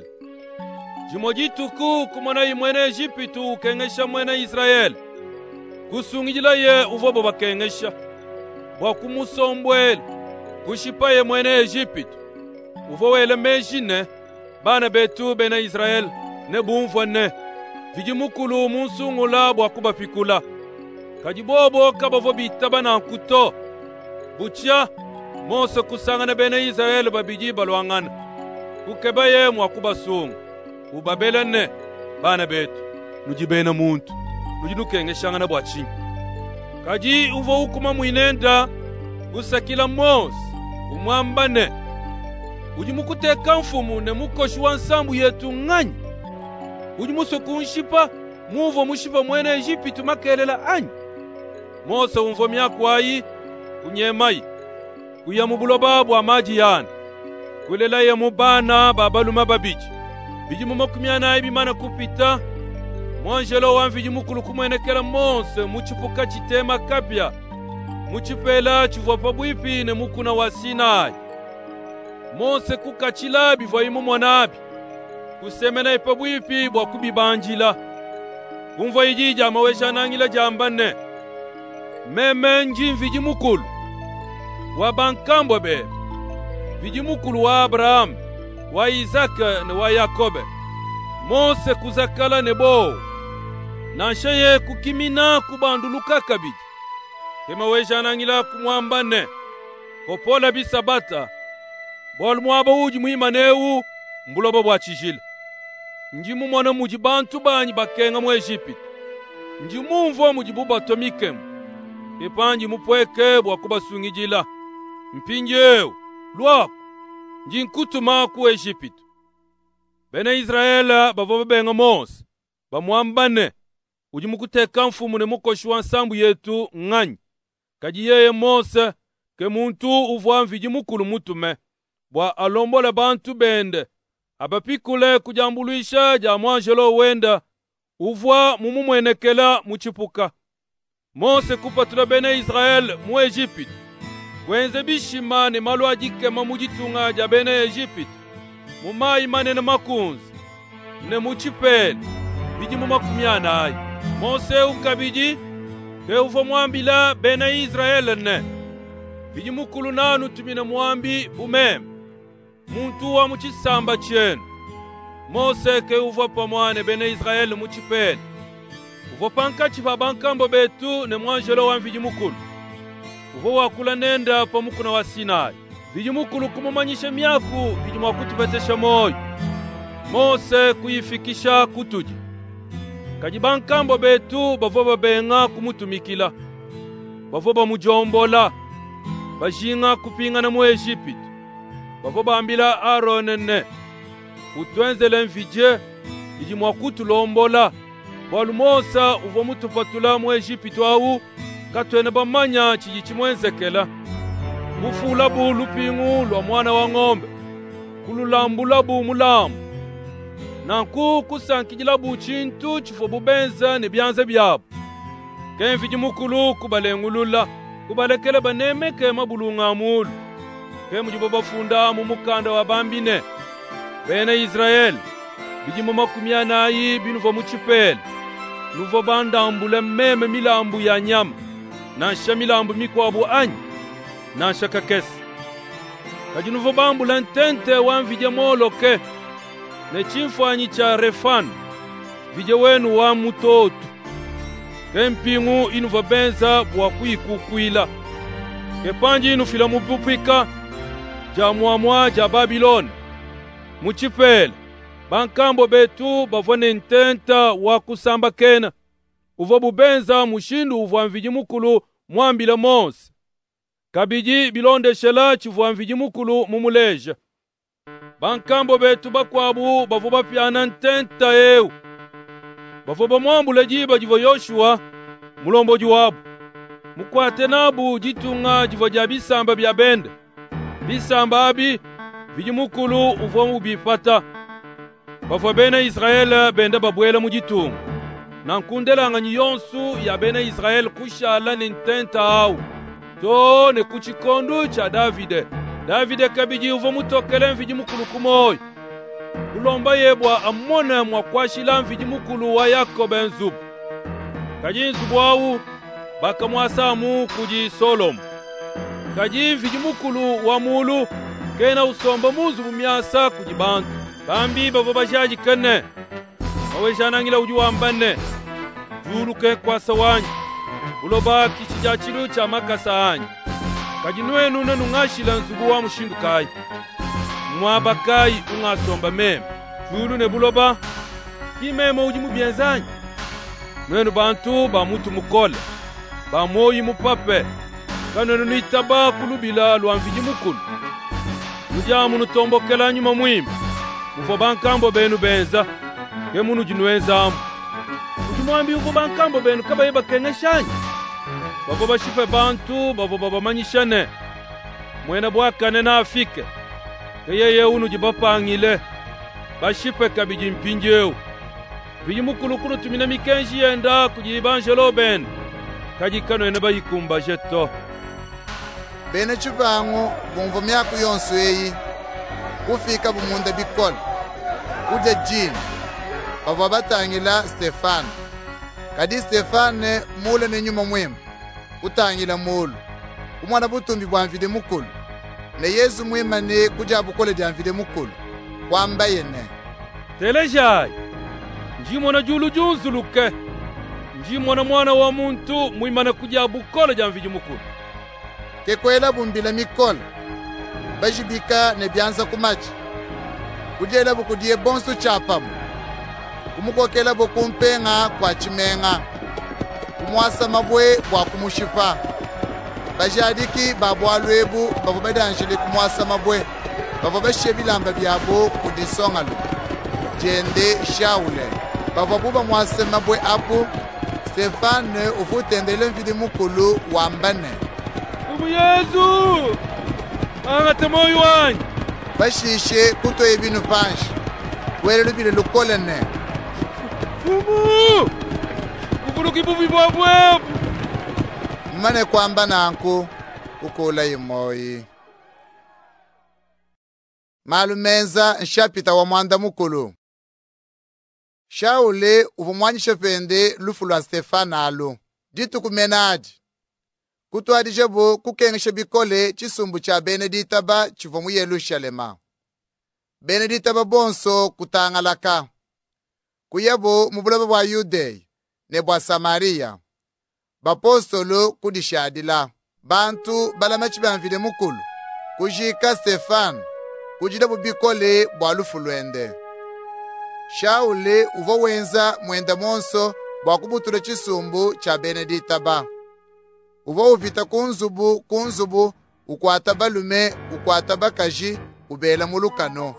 Jimojituku kumona imwene Ejipitu kengesha mwene Israel. Kusungijila ye uvobo bakengesha. Wakumusombwele kushipa ye mwene Ejipitu. Uvowele mejine bana betu bene Israel ne bumvwane. Vijimukulu munsungula bwakuba pikula. Kajibobo kabavo bitaba na nkuto. Bucha Mose kusanga ne bene Israel babiji balwangana. Kukeba ye mwakuba sungu. Ubabelene bana betu. Nujibena muntu. Nujinukengeshanga na bwachinyi. Kaji uvo ukuma mwinenda usakila Mose umwambane. Ujimukuteka mfumu ne mukoshi wa nsambu yetu ng'anyi. Ujimuso kunshipa muvo mushipa mwene Ejipitu makelela anyi. Mose umvo myakwayi kunyemayi. Kuya mubuloba bwa maji yana. Kulela ye mubana babaluma babiji. Bijimu makumyana ibimana kupita. Mwanjelo wamviji mukulu kumwenekela Mose muchipuka chitema kapya. Muchipela chivopa bwipi ne mukuna wa Sinai. Mose kukachila bivoimu mwanabi. Kusemena ipa bwipi bwa kubibanjila. Kumva ijija mawesha nangila jambane. Meme njimviji mukulu. Wabankambo be. Viji mukulu wa Abraham, wa Isaka na wa Yakobe. Mose kuzakala nebo. Nanshaye kukimina kubanduluka kabiji. Kema wesha nangila kumwambane. Kopola bisabata. Bol mwaba uji muimaneu mbuloba bwa chijila. Njimu mwana mujibantu banyi bakenga mu Ejipitu. Njimu mvo mujibuba tomikemu. Kepanji mupweke bwa kubasungijila. Mpinjeu, luaku, njinkutuma ku Ejipitu. Bene Israela bavobe benga Mose. Bamwambane. Ujimukuteka mfumu ne mukoshi wa nsambu yetu ng'anyi. Kajiyeye Mose ke muntu uvwa mviji mukulu mutume. Bwa alombola bantu bende. Abapikule kujambuluisha ja mwanjelo wenda. Uvwa mumumwenekela muchipuka. Mose kupatula bene Israel mu Ejipitu. Kwenze bishima ne malu ajikema mujitunga ja bene Ejipitu. Mumayi manene makunzi. Ne muchipele. Biji mu makumyana ayi. Mose ukabiji. Ke uvo mwambila bene Israel ne. Biji mukulu nanu tumina mwambi umeme. Muntu wa muchisamba chenu. Mose ke uvo pamwane bene Israel muchipele. Uvo pankachi pa bankambo betu ne mwanjelo wa mviji mukulu. Uvo wakula nenda pa mukuna wa Sinai. vijimukulu kumumanyisha myaku vijimwa kutupetesha moyo Mose kuyifikisha kutuji kaji bankambo betu bavo babenga kumutumikila bavo bamujombola bajinga kupingana mu Egypte bavo bambila Aaron ne utwenzele mvije vijimwa kutulombola bwalu Mosa uvo mutupatula mu Egypte au katwene bamanya chiji chimwenzekela bufula bulu pingu lwa mwana wa ng'ombe kululambula bu mulamu nanku kusankijila bu chintu chifo bubenza ne byanze byabo kemviji mukulu kubalengulula kubalekele banemeke mabulunga mulu kemujibo bafunda mu mukanda wa bambine bene Israel bijimo makumyana yi binuvo muchipele nuvo bandambule meme milambu ya nyama na shamilambu mikwabu anyi na shakakesi kajinuvo bambula ntente wamvije moloke ne chimfanyi cha refan vije wenu wa mutotu kempingu inuvo benza bwa kuikukwila kepanji inufila mupupika ja muamwa ja Babiloni muchipele bankambo betu bavone ntenta wa kusamba kena uvo bubenza mushindu uvo mviji mukulu mwambila Mose kabiji bilonde shela chivu mviji mukulu mumuleja bankambo betu bakwabu bavo bapyana ntenta eu bavo bamwambule jiba jivo Yoshua mulombo juwabu mukwate nabu jitunga jivo ja bisamba bya bende bisamba abi viji mukulu uvo mubipata bavo bene Israel bende babwela mujitunga nankundelanga nyonsu ya bene Israel kushala nintenta au to ne kuchikondu cha Davide Davide kabiji uvo mutokele mviji mukulu kumoyo kulomba yebwa amona mwa kwashila mviji mukulu wa Yakobo nzubu kaji nzubu au baka mwasamu kuji Solomo kaji mviji mukulu wa mulu kena usomba muzubu myasa kuji bantu bambi bavo bajaji kene bawejanangila uju wambane juluke kwa sawanyi uloba kichija chilu cha makasa anyi kajinwenu nenu ngashila nzugu wa mushindu kai mwaba kai ungasomba meme julu ne buloba kimemo uji mubienzanyi nwenu bantu ba mutu mukole ba moyi mupape kanenu nitaba kulubila lwamviji mukulu mujamu nutombokela nyuma mwimba mufo bankambo benu benza kemunu jinwenzamu ujumwambi uko bankambo benu kaba yeba kengeshanyi bavo bashipe bantu bavo babamanyishane mwena bwakane na afike keyeye unu jibapangile bashipe kabiji mpinjeu viji mukulukulu tumina mikenji yenda kujibanjelo benu kajikano ene bayikumba jeto bene chivangu bumvo myaku yonsu eyi kufika bumunda bikolo kuja jini bavo batangila Stefano kadi Stefane mule ne nyuma mwema utangila mulu kumwana butumbi bwa mvide mukulu ne Yesu mwema ne kuja bukole dia mvide mukulu kwamba yene telejai njimona julu junzuluke njimona mwana wa muntu mwimana kuja bukole dia mvide mukulu kekwela bumbila mikolo bajibika ne byanza kumachi kujela bukudie bonso chapamu kumukokela bokumpenga kwa chimenga kumwasa mabwe bwa kumushipa bajadiki babwalwebu babo badanjile kumwasa mabwe babo bashebilamba byabo kudisongalu jende shaule babo buba mwasa mabwe apu Stefane ufutendele mvidi mukulu wambane umu Yesu angate moyo wanyi bashishe kuto ebinu panshi wele lubile lukolene umu ukuluki bubi bwabwebu mane kwamba nanku ukola yimoyi malumenza nshapita wa mwanda mukulu Shaule uvumwanyishe pende lufu lwa Stefana alo ditu kumenadi kutu adijebo kukengeshe bikole chisumbu cha Benedita ba chivomu Yerusalema Benedita ba bonso kutangalaka kuyebo mubulaba bwa Yudei ne bwa Samaria bapostolo kudishadila bantu balamachi bamvide mukulu kujika Stefano kujida bubikole bwa lufu lwende. Shaule uvo wenza mwenda monso bwa kubutula chisumbu cha Benedita ba. Uvo upita kunzubu kunzubu ukwata balume ukwata bakaji ubela mulukano.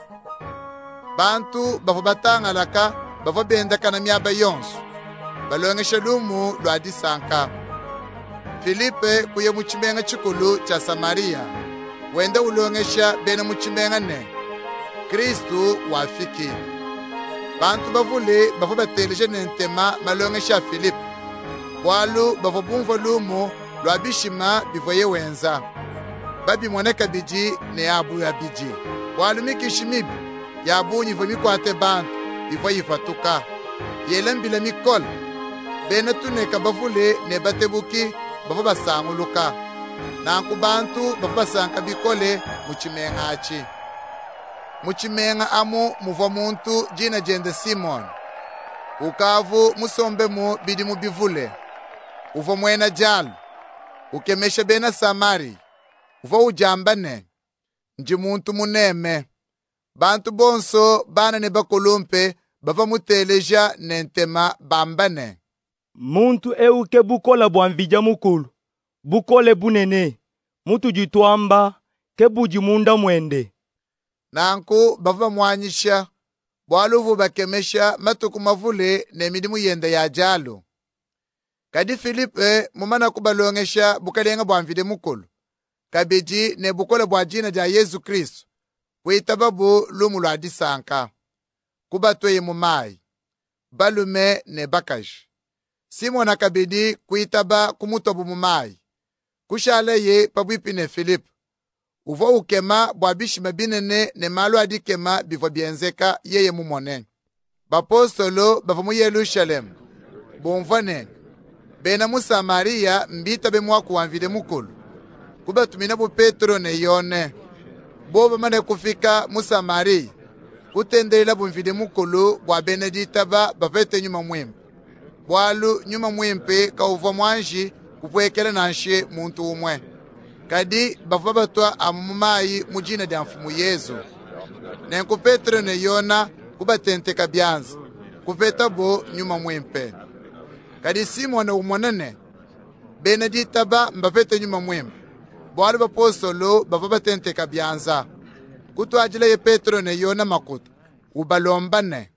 Bantu bavo batangalaka bavo benda kana myaba yonsu balongesha lumu lwa disanka. Filipe kuye muchimenga chikulu cha Samaria wenda ulongesha bena muchimenga ne Kristu wafiki. Bantu bavule bavo bateleje nentema malongesha Filipe bwalu bavo bumvo lumu lwa bishima bivoye wenza babi moneka biji ne abu ya biji bwalu mikishimibi ya bunyi vo mikwate bantu ivo yifatuka yelembile mikol bena tuneka bavule ne batebuki bavo basanguluka nanku bantu bavo basanka bikole muchimenga achi. Muchimenga amu muvo muntu jina jende Simon ukavu musombe mu bidi mubivule uvo mwena jalu ukemesha bena Samari uvo ujambane nji muntu muneme. Bantu bonso bana ne bakolumpe bava muteleja nentema bambane. Muntu euke bukola bwamvija mukulu bukole bunene mutu jitwamba kebuji munda mwende. Nanku bava mwanyisha bwaluvu bakemesha matuku mavule ne midimu yende ya jalo. Kadi Filipe mumana kubalongesha bukalenga bwamvide mukulu kabiji ne bukola bwa jina ja Yesu Kristu kuitababu lumu lwa disanka kubatweye mumai balume ne bakaji. Simona kabidi kuitaba kumutobu mumai kushale ye pabwipi ne Filipe uvo ukema bwa bishima binene ne malu adikema bivo bienzeka yeye mumone. Bapostolo bava mu Yerusalemu bomvane bena mu Samaria mbita be mwa kuwamvide mukulu kubatumina bu Petro ne Yone boba mane kufika mu Samaria kutendelela bumvide mukulu bwa Benedita ba bapete nyuma mwimpe bwalu nyuma mwimpe ka uva mwanji kupwekele nanshe muntu umwe kadi bavuba batwa amumayi mujina dia mfumu Yesu nenku Petro ne Yona kubatenteka byanza kupeta bo nyuma mwimpe kadi Simon umonene Benedita ba mbapete nyuma mwimpe bwalu bapostolo bavuba batenteka byanza kutwajile ye Petro ne Yona makuta ubalombane.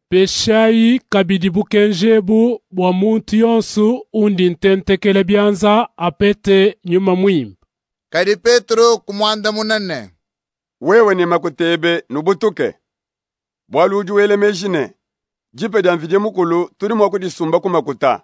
Peshayi kabidi bukenjebu bwa muntu yonsu undi ntentekele byanza apete nyuma mwimpe. Kadi Petro kumwanda munane. Wewe ni makutebe nubutuke. Bwalu ujuwele mejine. Jipe danvide mukulu turi mwaku disumba kumakuta.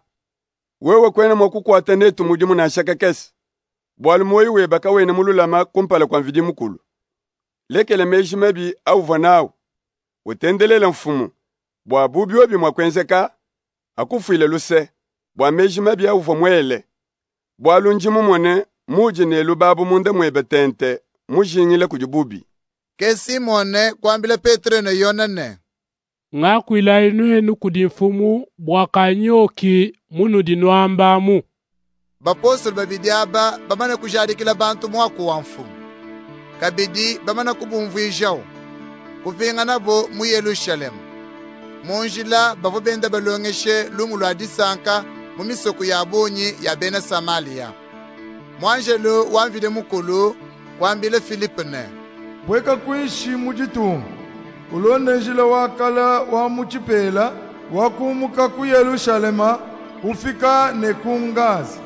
Wewe kwene mwaku kwa tenetu mujimu na shaka kesi. Bwalu mwoyi webaka wene mululama kumpala kwa mvidi mukulu. Lekele mejime bi au vanau. Utendelele mfumu. Bwa bubi obi mwakwenzeka. Akufuile luse. Bwa mejime bi au vamwele. Bwalu njimu mwone. Muji ne lubabu munde mwebetente, muji ngile kujububi. Ke Simone kwambile Petro ne Yona ne. Nga kuila inu enu kudinfumu bwakanyoki munu dinwambamu. Bapostol babidiaba bamana kujadikila bantu mwaku wa mfumu. Kabidi bamana kubumvuijao. Kuvinga nabo mu Yerusalemu. Munjila bavo benda balongeshe lumu lwa disanka mu misoko ya bonyi ya bena Samaria. Mwanjelo wamvide mukulu wambile Filipe ne. Bweka kuishi mujitumbu ulonde njila wakala wa muchipela wakumuka ku Yerusalema ufika ne kungazi.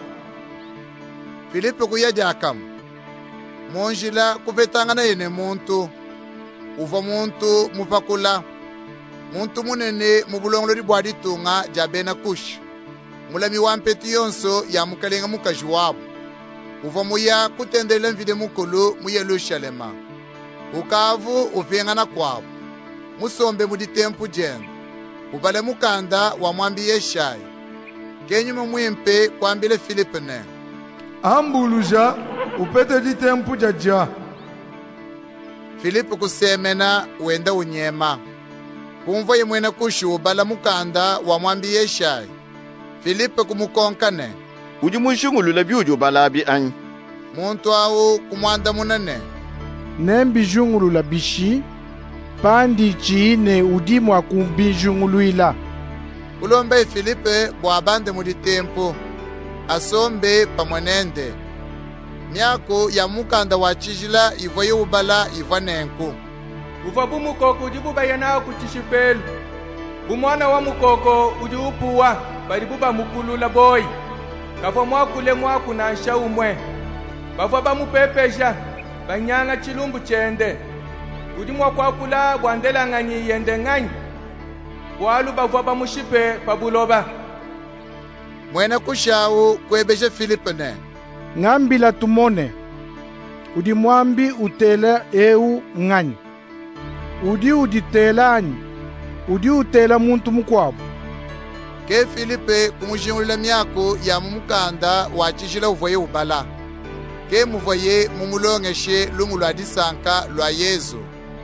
Filipe kuyaja akamu monjila kupetanga na yene muntu uva muntu mupakula muntu munene mubulongolo libwadi tunga jabena kushi mulami wampeti yonso ya mukalenga mukaji wabu uva muya kutendele mvide mukulu mu Yerusalema ukavu uvingana kwabu musombe muditempu jenu ubale mukanda wa mwambi Yeshayi kenyuma mwimpe kwambile Filipe ne ambuluja upete ditempu jaja. Filipe kusemena wenda unyema kumva ye mwene kushi ubala mukanda wa mwambi Yeshayi. Filipe kumukonkane uji munshungulula byuju balabi anyi muntu awu kumwanda munene nembijungulula bishi pandi chine udimu akumbijunguluila. Ulombe Filipe bwabande muli tempo asombe pamwenende myako ya mukanda wa chijila ivo yubala ivo nenku uva bumukoko udi bubayana kuchishipelu bumwana wa mukoko udi upuwa bali buba mukulula boyi kavo mwakule mwaku na nsha umwe bava bamupepesha banyanga chilumbu chende udi mwakwakula bwandelang'anyi yende ng'anyi bwalu bava bamushipe pabuloba mwene kushawu kwebeshe Filipe ne ng'ambila tumone udi mwambi utela eu ng'anyi udi uditelanyi udi utela muntu mukwabu ke Filipe kumujingulila myako ya mumukanda wachishila uvoye ubala ke muvoye mumulongeshe lungu lwa disanka lwa Yesu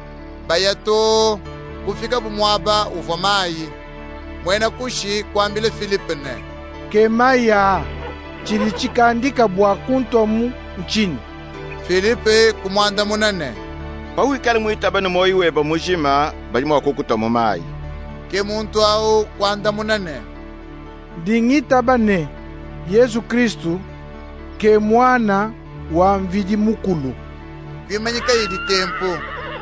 bayato kufika bumwaba uvo mayi mwene kushi kwambile Filipe ne ke maya chili chikandika bwa kuntomu nchini Filipe kumwanda munane pawikale mwitaba ni moyi weba mujima bali mwakukuta mu mayi ke muntu awo kwanda munane dingitaba ne Yesu Kristu ke mwana wa mvidi mukulu kwimanyika yidi tempo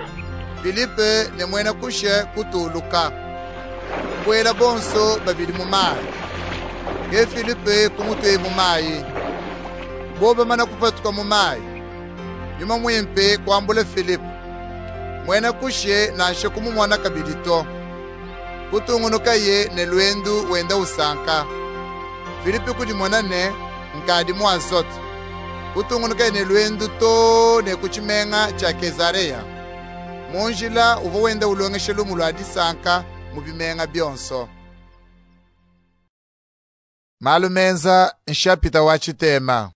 Filipe ne mwena kushe kutuluka kwela bonso babili mu mayi ke Filipe kumutwe mu mayi boba mana kupatuka mu mayi nyuma mwimpe kwambule Filipe mwena kushe na nshe kumumwana kabidito kutungunuka ye ne lwendu wenda usanka Filipe kudi mwanane nkadi mwansoto kutungunuka ye ne lwendu to ne kuchimenga cha Kezarea munjila uvo wenda ulongeshe lumu lwa disanka mubimenga byonso malumenza nshapita wachitema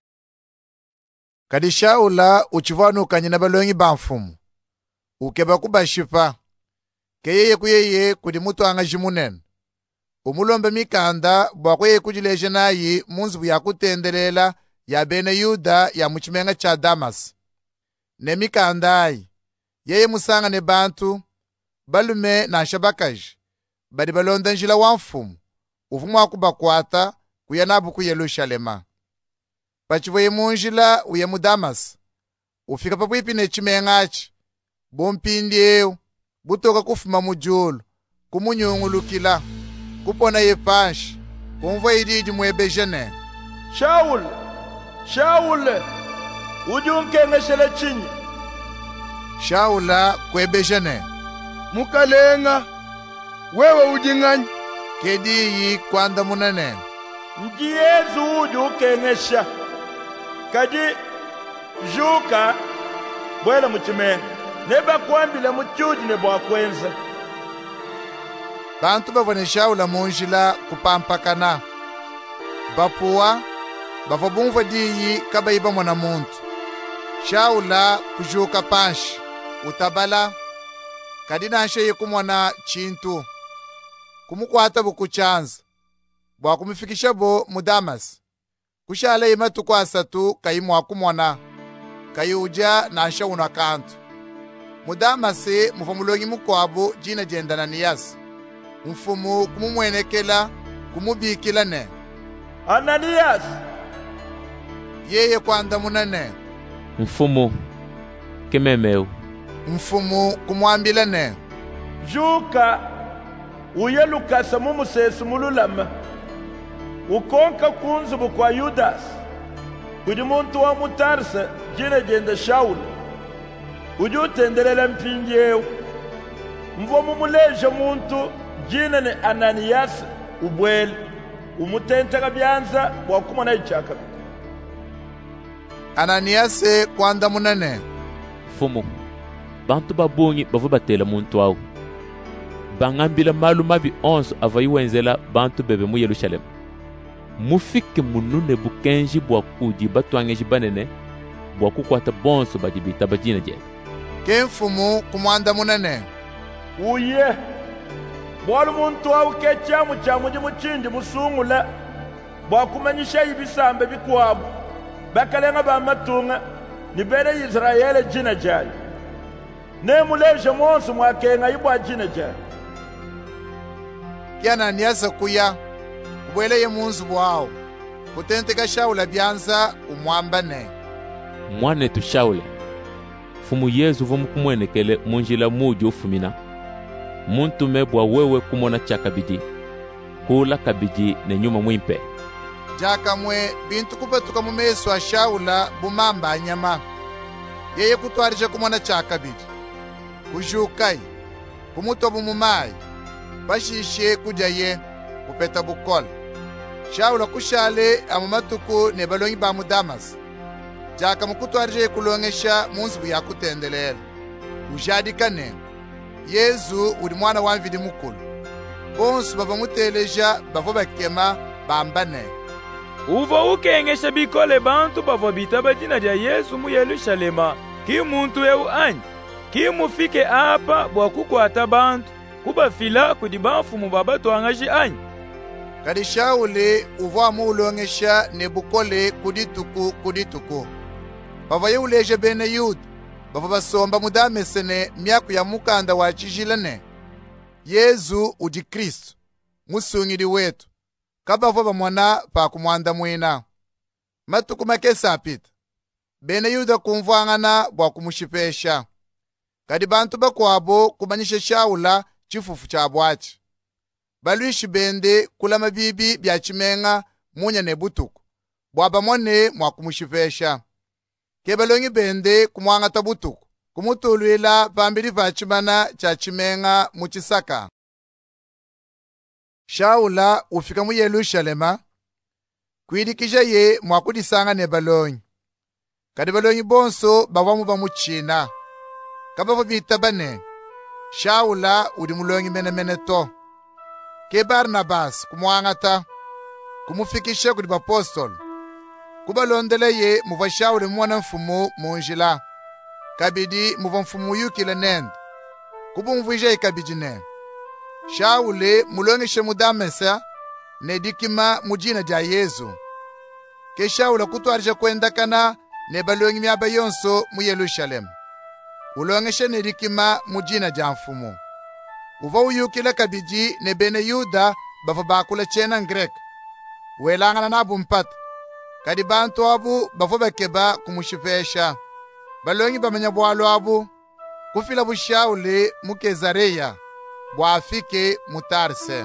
kadi Shaula uchivanukanye na balongi ba mfumu ukeba kubashipa keyeye kuyeye kudi mutu anga jimunene umulombe mikanda bwakweye kujileje nayi munzu ya kutendelela ya bene Yuda ya muchimenga cha Damas ne mikanda ayi yeye musanga ne bantu balume na shabakaji badi balonda njila wa mfumu ufumu akubakwata kuyanabu ku Yerusalema pachivoye munjila uye mu Damas ufika papwipi ne chimengachi bompindieyo butoka kufuma mujulu kumunyungulukila kupona yepanshi kumva ididi mwebejene Shaul Shaul ujunkengeshele chinyi Shaula kwebejene mukalenga wewe ujing'anyi kediyi kwanda munene nji Yesu ujukengesha kadi juka bwela muchimenga neba kwambile muchuji ne bwakwenza bantu bavone Shaula munjila kupampakana bapuwa bava bumva diyi kabayiba mwana muntu Shaula kujuka panshi utabala kadi nanshe yekumwana chintu kumukwata bukuchanza bwakumifikisha bo mu Damas kushala imatuku asatu kayimu akumwana kayuja nanshe una kantu mu Damasi muva mulongi mukwabo jina jenda Ananias mfumu kumumwenekela kumubikila ne Ananias yeye kwanda munane mfumu kememeu mfumu kumwambila ne juka uyelukasa mumusesi mululama ukonka kunzubu kwa Yudas kudi muntu wa mutarsa jina jenda Shaul ujutendelela mpinjewu mvo mumuleje muntu jina ne Ananias ubwele umutentaka byanza wakumana ichaka Ananias kwanda munane fumu bantu babungi bavu batela muntu awu bangambila malu mabi onso avayiwenzela bantu bebe mu Yerusalemu mufike munune bukenji bwa kudi batwangeji banene bwa kukwata bonso badibita bajina je ke mfumu kumwanda munane uye bwalu muntu awu ke chamu chamu di muchindi musungula bwa kumanyisha ibisambe bikwabu bakalenga ba matunga ni bere Israeli jina jali ne muleje monsu mwakenga ibwa jine je. Ananias kuya kubweleye munzu bwawo kutenteka Shaula byanza umwambane. Mwane tu Shaule fumu Yesu vomu kumwenekele munjila muji ufumina muntu mebwa wewe kumona chakabiji kula kabiji ne nyuma mwimpe jaka mwe bintu kupatuka mumeso wa Shaula bumamba anyama yeye kutwarije kumona chakabiji kujukai kumutobu mumai bashishe kuja ye kupeta bukola Shaula kushale amamatuku ne balongi ba mu Damas jaka mukutwarije kulongesha munzu yakutendelela ujadikane Yesu uri mwana wa mvidi mukulu bonsu bava muteleja bavo bakema bambane uvo ukengesha bikole bantu bavo bitaba jina dia Yesu mu Yerusalema ki muntu eu anyi ki mufike apa bwa kukwata bantu kuba fila kudi bafumu baba twangaji anyi kadi Shaule uvo amulongesha ne bukole kudituku kudituku bava yuleje bene Yuda bava basomba mudamesene myaku ya mukanda wa chijilane Yesu udi Kristo musungiri wetu kabavo bamwana pa kumwanda mwina matuku makesa apita bene Yuda kumvangana bwa kumushipesha kadi bantu bakwabo kumanyisha Shaula chifufu cha bwachi balwishi bende kula mabibi bya chimenga munya ne butuku bwaba mone mwa kumushipesha kebalongi bende kumwanga tabutuku kumutulwila pambili vachimana cha chimenga muchisaka. Shaula ufika mu Yerusalema kuidikisha ye mwakudisanga ne balongi kadi balongi bonso bawamu bamuchina kabavo bitabane Shaula udi mulongi mene mene to ke Barnabas kumwangata kumufikisha kudi bapostolo kubalondele ye muva Shaule mwana mfumu munjila kabidi muva mfumu yukile nende kubumvije ikabidi ne Shaule mulongeshe mudamesa ne dikima mujina ja Yesu ke Shaula kutwarije kwendakana ne balongi myaba yonso mu Yerusalemu ulongeshe ne dikima mujina ja mfumu uva uyukile kabidi ne bene Yuda bava bakula chena Grek welangana na bumpata kadi bantu abu bavo bakeba kumushipesha balongi bamenya bwalo abu kufila bu Shaule mu Kezareya bwafike mu Tarse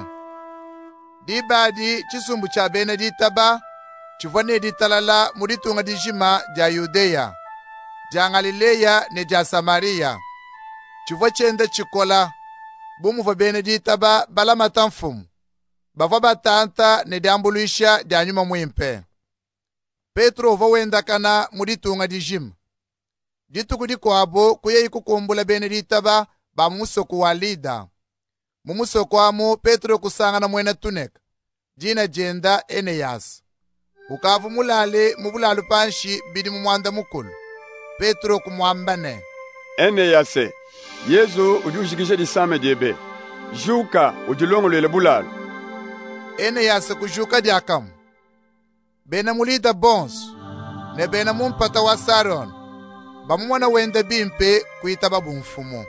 dibadi chisumbu cha Benedita ba chivone ditalala muditunga dijima ja Yudeya ja Galileya ne ja Samaria chivo chende chikola bumu va Benedita ba bala matamfumu bavo batanta ne diambuluisha ja nyuma mwimpe Petro vawenda kana muditunga dijima dituku dikwabo kuye ikukumbula Benedita ba ba musoko wa Lida mumusoko amu Petro kusangana mwena tuneka jina jenda Eneyas ukavu mulale mubulalu panshi bidi mumwanda mukulu Petro kumwambane Eneyase Yesu ujushikisha disame jebe juka ujulongolele bulalu Eneyas kujuka diakamu bena mulida bons ne bena mumpata wa Saron bamumwana wenda bimpe kuitaba bumfumu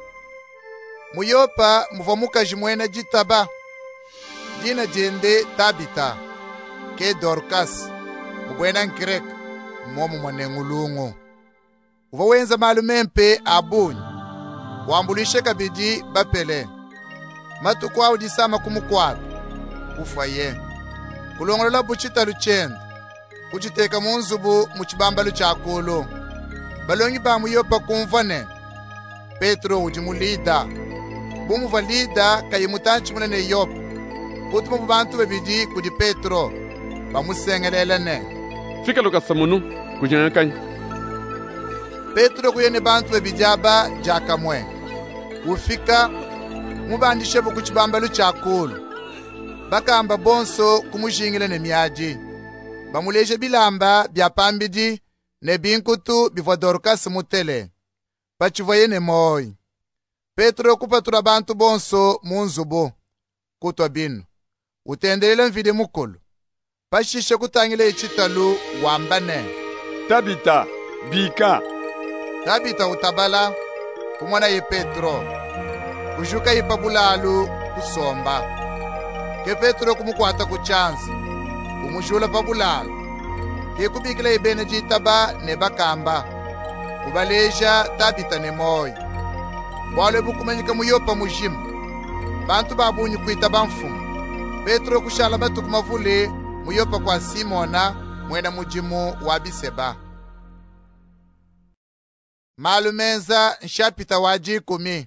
muyopa muva mukaji mwena jitaba jina jende Tabita ke Dorcas mubwena Grek momu mwanengulungu uva wenza malumempe abunyi wambulishe kabidi bapele matuku au disama kumukwatu ufa ye kulongolola buchita luchenda kuchiteka munzubu muchibambalu chakulu balongi ba muyopa kumvane Petro ujimu Lida bumuva Lida kayimutanchi munene yopa kutuma bantu babidi kudi Petro bamusengelelene fika lukasa munu kujanyakanyi Petro kuyene bantu babijaba jakamwe ufika mubandishe bukuchibambalu chakulu bakamba bonso kumujingile ne myaji bamuleje bilamba bya pambidi ne binkutu bivwa Dorcas mutele pachivoye ne moi Petro kupatura bantu bonso munzubu kutwa binu utendelele mvide mukulu pashishe kutangile ichitalu wambane Tabita bika Tabita utabala kumwana ye Petro kujuka yipa bulalu kusomba ke Petro kumukwata kuchanzi kumujula pa bulalu ke kubikila ibene jitaba ne bakamba kubaleja Tabita ne moyo bwale bukumanyika muyopa mujimu bantu babunyi kuita bamfumu Petro kushala batu kumavule muyopa kwa Simona mwena mujimu wa Biseba. Malumenza nshapita waji kumi.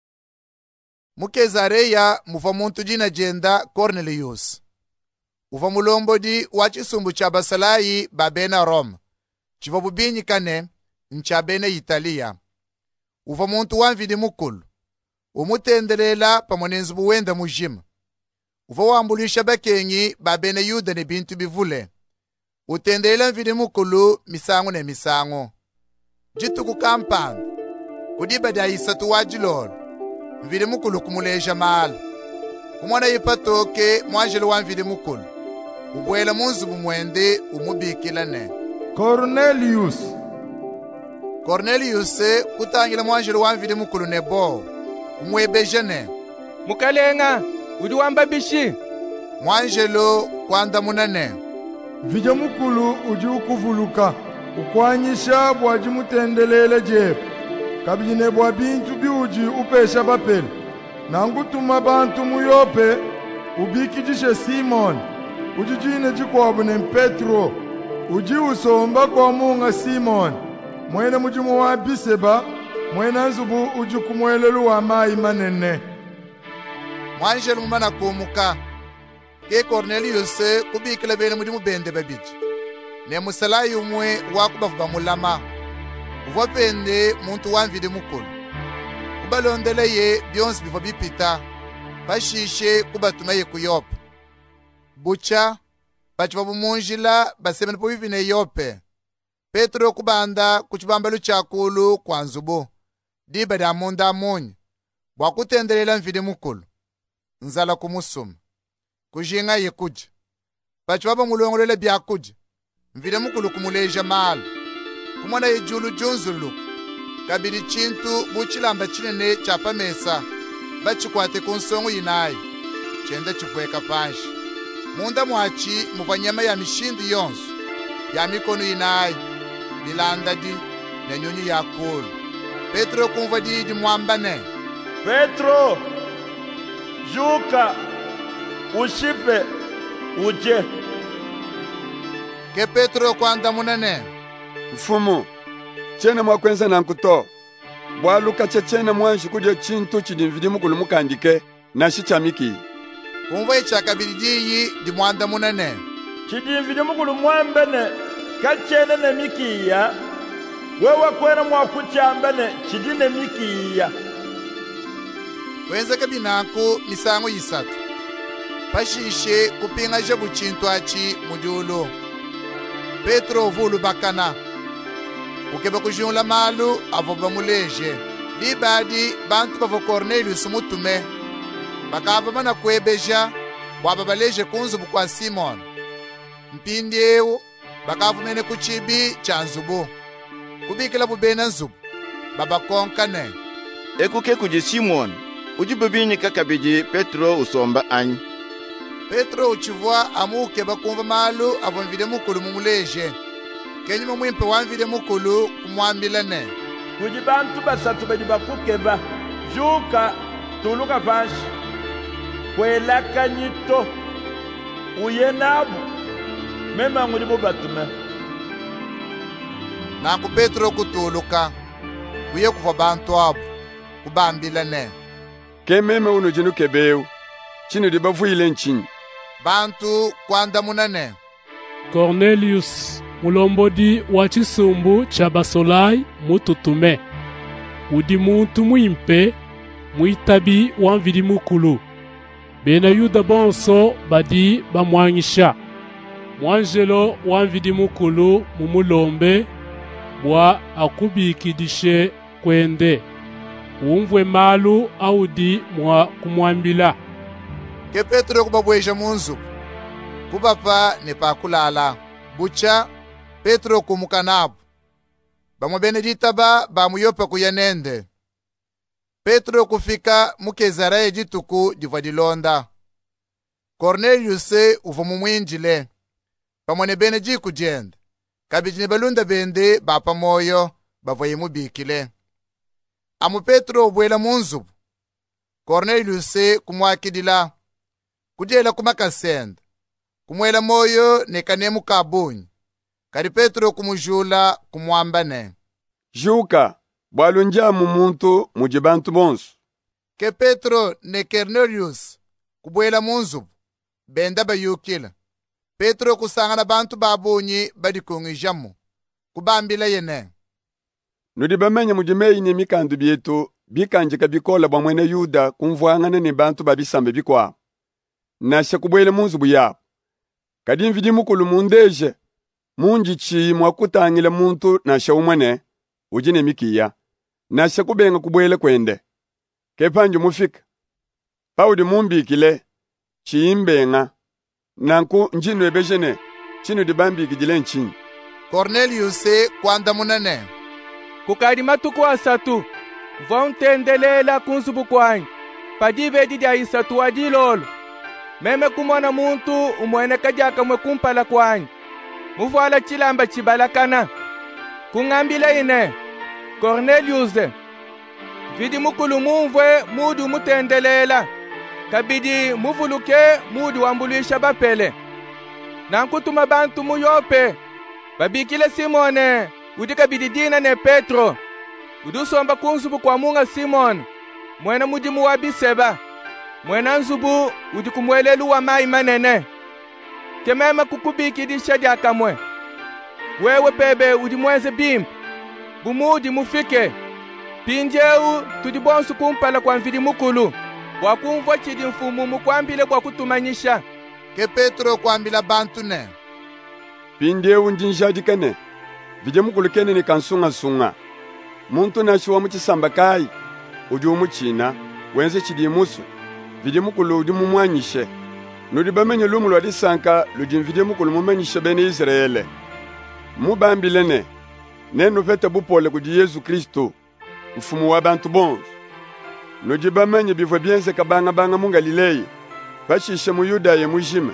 Mukezareya muva muntu jina jenda Cornelius. Uva mulombodi wa chisumbu cha basalayi babena Rome. Chiva bubinyi kane nchabene Italia. Uva muntu wanvidi mukulu. Umutendelela pamonenzi buwenda mujima. Uva wambulisha bakenyi babene Yuda ne bintu bivule. Utendelela mvidi mukulu misango ne misango. Jitu kukampanga. Kudiba da isatu wajilolo. Mvidi mukulu kumuleja maala. Kumwana yipatoke mwanjelo wa mvidi mukulu. Ubwela munzu bumwende umubikila ne. Cornelius. Cornelius kutangila mwanjelo wa mvidi mukulu nebo. Umwebeje ne. Mukalenga, udi wamba bishi. Mwanjelo kwanda munane. Vija mukulu uji ukuvuluka. Ukwanyisha bwaji mutendelele jepu. Kabine bwa bintu biuji upesha bapele. Nangutuma bantu muyope. Ubikijishe Simon. Ujijine jikwabu ne Petro. Uji usomba kwa munga Simon. Mwene mujimu wa Biseba. Mwena nzubu uji kumwelelu wa mai manene. Mwanjelu mumana kumuka. Ke Cornelius kubikila bene mujimu bende babiji. Ne musalayi umwe wakubafu bamulama. Uva pende muntu wanvide mukulu. Kubalondele ye byonsi biva bipita. Bashishe kubatuma ye kuyope. Bucha bachiva bumunjila basemene po bivine yope. Petro kubanda kuchibambalu chakulu kwa nzubu. Diba da munda munyi. Bwakutendelela mvide mukulu. Nzala kumusuma. Kujinga ye kuja. Bachiva bamulongolele bya kuja. Mvide mukulu kumuleja maala. Kumwana ijulu junzulu. Kabiri chintu buchilamba chinene chapa mesa. Bachikwate kunsongo yinayi. Chende chipweka panshi. Munda mwachi muvanyama ya mishindi yonsu. Ya mikono yinayi. Bilanda di ne nyunyi ya kulu. Petro kumva di di mwambane. Petro! Juka! Ushipe! Uje! Ke Petro kwanda munene. Mfumu, chene mwakwenza na nkuto. Bwaluka chechene mwanshi kudyo chintu chidi mvidi mukulu mukandike na shichamiki. Kumva icha kabiri diyi di mwanda munene. Chidi mvidi mukulu mwambene kachene ne mikiya. Wewa kwena mwakuchambene chidi ne mikiya. Wenza kabinaku misango yisatu. Pashishe kupinga jabu chintu achi mudiulu. Petro vulu bakana. Ukeba kujunla malu avoba muleje. Libadi bantu bavo Cornelius mutume. Bakava mana kwebeja waba baleje kunzubu kwa Simon. Mpindi ewu bakava mene kuchibi cha nzubu. Kubikila bubena nzubu. Baba konkane. Ekuke kuji Simon. Uji bubini kakabiji Petro usomba anyi. Petro uchivwa amuke bakumva malu avonvide mukulu mumuleje. Kenyi mwimpe wanvide mukulu kumwambilane. Kuji bantu basatu badi bakukeba. Juka tuluka panshi. Kwela kanyito. Uyenabu. Mema ngulibu batume. Naku Petro kutuluka. Uye kufa bantu abu. Kubambilane. Kememe unu jinu kebeu. Chinu di bavuile nchini. Bantu kwanda munane. Cornelius mulombodi wa chisumbu cha basolai mututume. Udi muntu mwimpe mwitabi wanvidi mukulu. Bena Yuda bonso badi bamwangisha. Mwanjelo wanvidi mukulu mumulombe bwa akubikidishe kwende. Umvwe malu audi mwa kumwambila. Ke Petro kubabweja munzu. Kubapa ne pakulala. Bucha Petro kumukanabu. Bamwe Benedita ba bamuyopa kuyanende. Petro kufika mu Kezarea jituku diva dilonda. Cornelius uva mumwinjile pamwe bene ji kujenda kabiji ne balunda bende bapa moyo bava yimubikile. Amu Petro ubwela munzubu Cornelius kumwakidila kujela kumakasenda kumwela moyo nekanemu kabunyi kari Petro kumujula kumwambane juka bwalunja mu muntu muji bantu bonso. Ke Petro ne Cornelius kubwela munzubu benda bayukila. Petro kusangana bantu babunyi badikungijamu kubambila yene. Nudi bamenya mujimeyi ni mikandu bietu bikanjika bikola bwa mwene Yuda kumvwangana ni bantu babisambe bikwa. Nasha kubwele munzubu yapo. Kadi mvidi mukulu mundeje munji chi mwakutangile muntu nasha umwane ujine mikiya. Nasha kubenga kubwele kwende. Kepanju mufika. Paudi mumbikile chi imbenga. Nanku njinu ebejene chinu dibambi gidile nchinyi. Cornelius kwanda munene kukadi matuku asatu vontendelela kunzubu kwanyi padive didi isatu adilolo meme kumona muntu umwene kajaka mwe kumpala kwanyi muvala chilamba chibalakana kungambila ine Cornelius vidi mukulu mumvwe mudu mutendelela kabidi muvuluke mudu wambulisha bapele nankutuma bantu muyope babikile Simone udika bididina ne Petro udusomba kunzubu kwa munga Simon mwena mudimu wa biseba mwena nzubu udikumwelelu wa mai manene kemema kukubikidisha diakamwe wewe pebe udimwenze bimp bumudi mufike pinjeu tudibonsu kumpala kwa mvidi mukulu wakumva chidi mfumu mukwambile kwa kutumanyisha. Ke Petro kwambila bantu ne pinjeu njinjadikane vije mukulu kene ni kansunga sunga muntu nashiwa muchisamba kai udi umuchina wenze chidi musu vije mukulu udi mumwanyishe nudi bamenye lumu lwa disanka ludi mvije mukulu mumanyishe bene Israele mubambilene nenu pete bupole kudi Yesu Kristo mfumu wa bantu bonzo nudi bamenye bivwe bienze kabanga banga mu Galilei bashishe mu Yuda mujime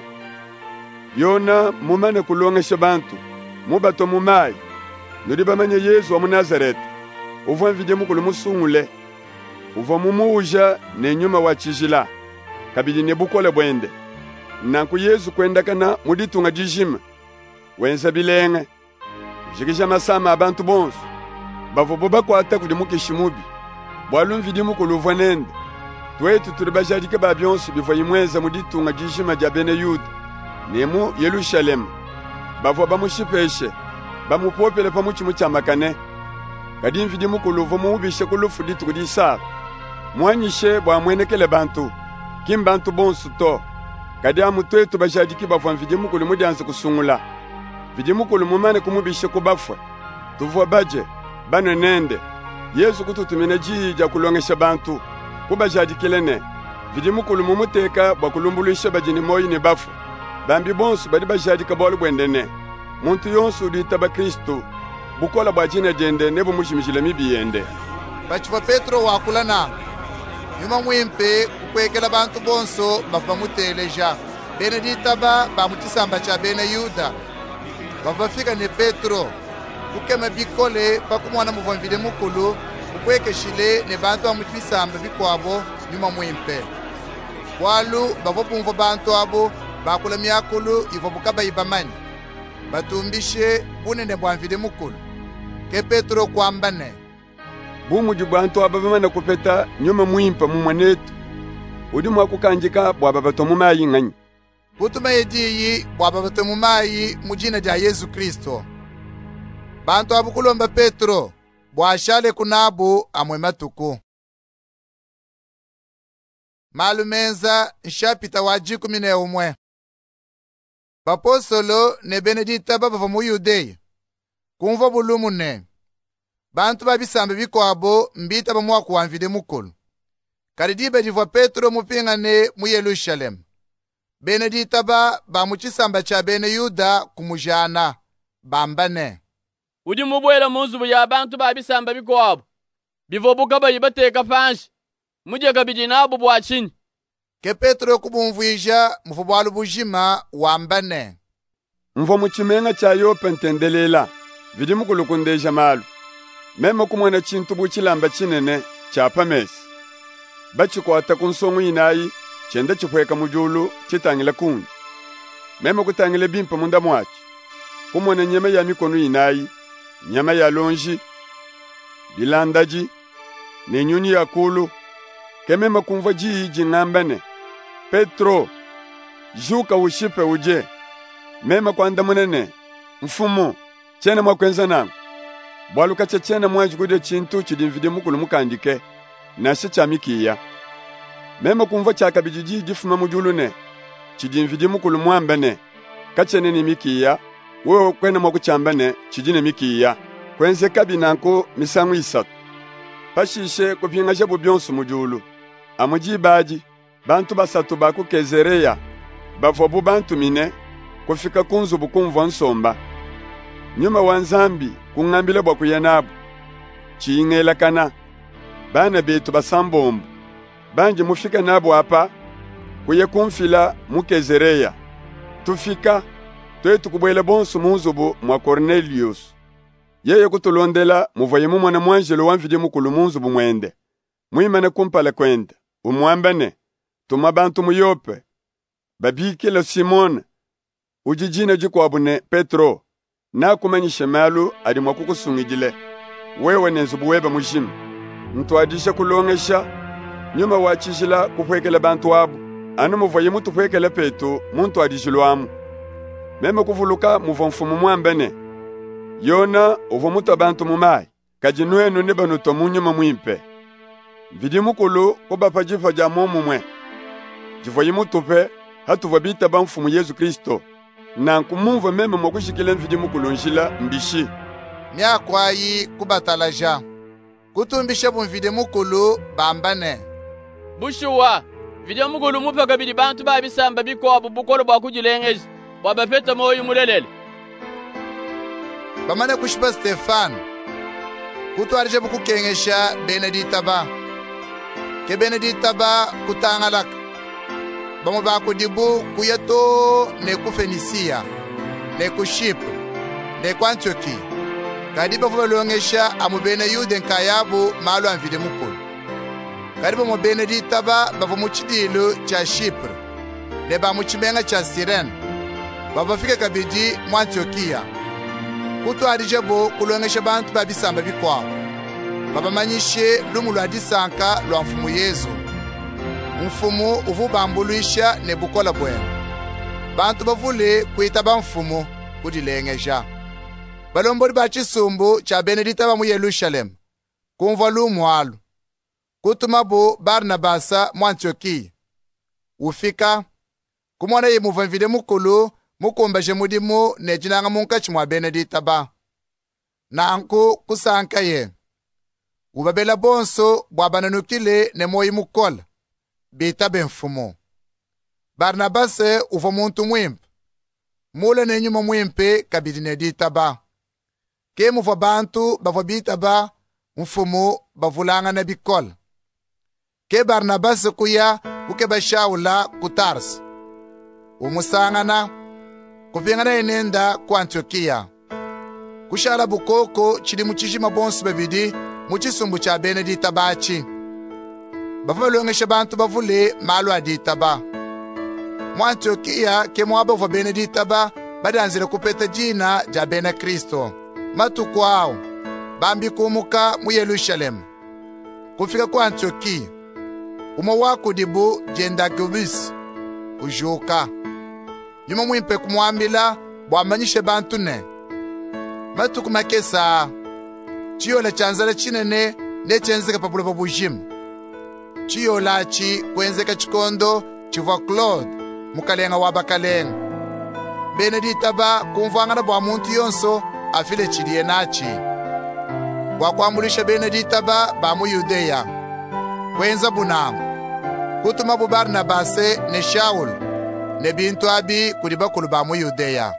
yona mumane kulongesha bantu mubato mumai nudi bamenye Yesu wa mu Nazareti uva mvije mukulu musungule uva mumuuja ne nyuma wa chijila kabidi ne bukole bwende nanku Yesu kwenda kana muditunga jijima wenza bilenge jikisha masama abantu bonso bavo boba kwata kudi mukishimubi bwalu mvidi mukulu uva nende twetu turi bajadike babyonso biva imweza muditunga jijima ja bene Yuda nemu Yerusalemu bavo bamushipeshe bamupopele pamuchi muchamakane kadi mvidi mukulu uva muubishe kulufu ditu kudi sara mwanyishe bwa mwenekele bantu kim bantu bonso to kadi amutwetu bajadiki bavo mvidi mukulu mudianze kusungula vidi mukulu mumane kumubishe kubafwe tuvwa baje bano nende Yesu kututumine jija kulongesha bantu kubajadikilene vidi mukulu mumuteka bwa kulumbuluisha bajini moyi ne bafwe bambi bonso badi bajadika bolu bwendene muntu yonsu uditaba Kristo bukola bwa jina jende nebo mushimishile mibiyende bachiva Petro wakula nanga nyuma mwimpe kukwekela bantu bonso bava muteleja bene ditaba bamuchisamba cha bene Yuda bavafika ne Petro kukema bikole pakumwana muvamvile mukulu kukwekeshile ne bantu bamuchisamba bikwabo nyuma mwimpe walu bavopumva bantu abo bakula myakulu ivo bukaba ibamani batumbishe bunene bwamvile mukulu ke Petro kwambane bumuji bwantu ababamana kupeta nyuma mwimpa mumwanetu udi mwakukanjika bwaba batomu mayi ng'anyi kutuma yejiyi bwaba batomu mayi mujina ja Yesu Kristo bantu abukulomba Petro bwashale kunabu amwe matuku malumenza nshapita waji kumine umwe bapostolo ne Benedita baba mu Yudeya kumva bulumu ne bantu babisambe bikwabo mbita bamwa kuwamvide mukulu karidibe divwa Petro mupingane mu Yerusalemu Benedita ba bamuchisamba cha bene Yuda kumujana bambane udi mubwela munzubu ya bantu babisamba bikwabo bivobuka bayibateka panshi muje kabidi nabo bwachini. Ke Petro kubumvuija mufubwalu bujima wambane. Mvo muchimenga cha yope ntendelela, vidi mukulukundeja malu. Mema kumwana chintu buchilamba chinene, chapa mesi. Bachi kwa takunsongu inayi, chenda chipweka mujulu, chitangila kunji. Mema kutangile bimpa munda mwachi. Kumwana nyama ya mikonu inayi, nyama ya lonji, bilandaji, nenyuni ya kulu. Kemema kumva jii jingambane. Petro, juka ushipe uje. Mema kwa ndamunene, mfumu, chene mwa kwenza nangu. Bwaluka chene mwa jikude chintu chidimvide mukulu mukandike, nasi chamikiya. Mema kumva chaka bijiji jifuma mujulu ne, chidimvide mukulu mwambane, kachene ni mikiya, wewe kwene mwa kuchambane, chidine mikiya, kwenze kabinanko misangu isatu. Pashishe kupinga jabu byonsu mujulu, amujibaji, bantu basatu baku kezereya, bafobu bantu mine, kufika kunzu bukumva nsomba. Nyuma wanzambi, kungambile bwa kuyenabu. Chiingela kana, bana betu basambombu. Banji mufika nabu hapa, kuye kumfila mukezereya. Tufika, tuwe tukubwele bonsu munzubu mwa Cornelius. Yeye kutulondela, muvoye mumwana mwanjelo wanvide mukulu munzubu mwende. Muimane kumpala kwenda, umwambane, tuma bantu muyope. Babikile Simona, ujijine jikwabune Petro, na kumanyishe malu adi mwakukusungijile. Wewe nenzubu weba mujima. Ntuadisha kulongesha, nyuma wachishila kupwekele bantu wabu. Anu muvoye mutu pwekele petu, muntu adishilwamu. Meme kuvuluka muvo mfumu mwambene. Yona uvo mutu abantu mumai, kajinuenu nibanuto munyuma mwimpe. Vidi mukulu kubapa jifa ja momu mwe. Jivoye mutu pe, hatu vabita ba mfumu Yesu Kristo. Na nkumumva meme mwakushikile mvidi mukulu njila mbishi. Myakwayi kubatalaja. Kutumbishe bumvide mukulu bambane. Bushuwa, vidi mukulu mupa kabidi bantu ba bisamba biko bukolo bwa kujilengeji. Baba peta moyo mulelele. Bamane kushipa Stefano. Kutuarije bukukengesha Benedita ba. Ke Benedita ba kutangalaka. Bamu ba kudibu kuyeto ne ku Fenisia, ne ku Chypre, ne ku Antioki. Kadiba fubalongesha amubene yude nkayabu malu anvide mukulu. Kadiba mu Benedita ba bavu muchidilo cha Chypre, ne ba muchimenga cha Cyrene. Baba fike kabidi mu Antiokia. Kutu adijebo kulongesha bantu babisamba bikwawo. Baba manyishe lumu lwa disanka lwa mfumu Yesu. Mfumu uvubambuluisha ne bukola bwenu. Bantu bavule kuita ba mfumu kudilengeja. Balombori ba chisumbu cha Benedita ba mu Yerusalemu. Kumva lumu halu. Kutuma bo Barnabasa mu Antiokia. Ufika kumwana ye muvamvide mukulu mukumbaje mudimu ne jinanga munkachi mwa Benedita ba. Nanku kusanka ye. Ubabela bonso bwabananukile ne moyi mukola. Bita benfumo. Barnabase uvo muntu mwimpe. Mula ne nyuma mwimpe kabidi ne dita ba. Ke muvo bantu bavo bita ba, mfumo bavulanga na bikola. Ke Barnabase kuya kuke bashaula kutars. Umusangana kupingana enenda ku Antiokia. Kushala bukoko chili muchishima bonsu babidi muchisumbu cha Benedita bachi. Bavalongesha bantu bavule malu adita ba. Mu Antiokia ke mwaba vo Benedita ba badanzile kupeta jina ja Bena Kristo. Matuku ao bambi kumuka mu Yerusalemu. Kufika ku Antiokia umo wako dibu Jendagobus ujuka. Nyuma mwimpe kumwambila bwamanyishe bantu ne. Matuku makesa chiyola chanzala chinene ne chenzeka papulo pa bujimu. Chiyola chi kwenzeka chikondo chiva Claude mukalenga wabakalenga. Benedita ba kumvangana bwa muntu yonso afile chiliye nachi. Wakwambulisha Benedita ba ba mu Yudeya. Kwenza bunangu. Kutuma bu Barnabase ne Shaul ne bintu abi kulibakulu ba mu Yudeya.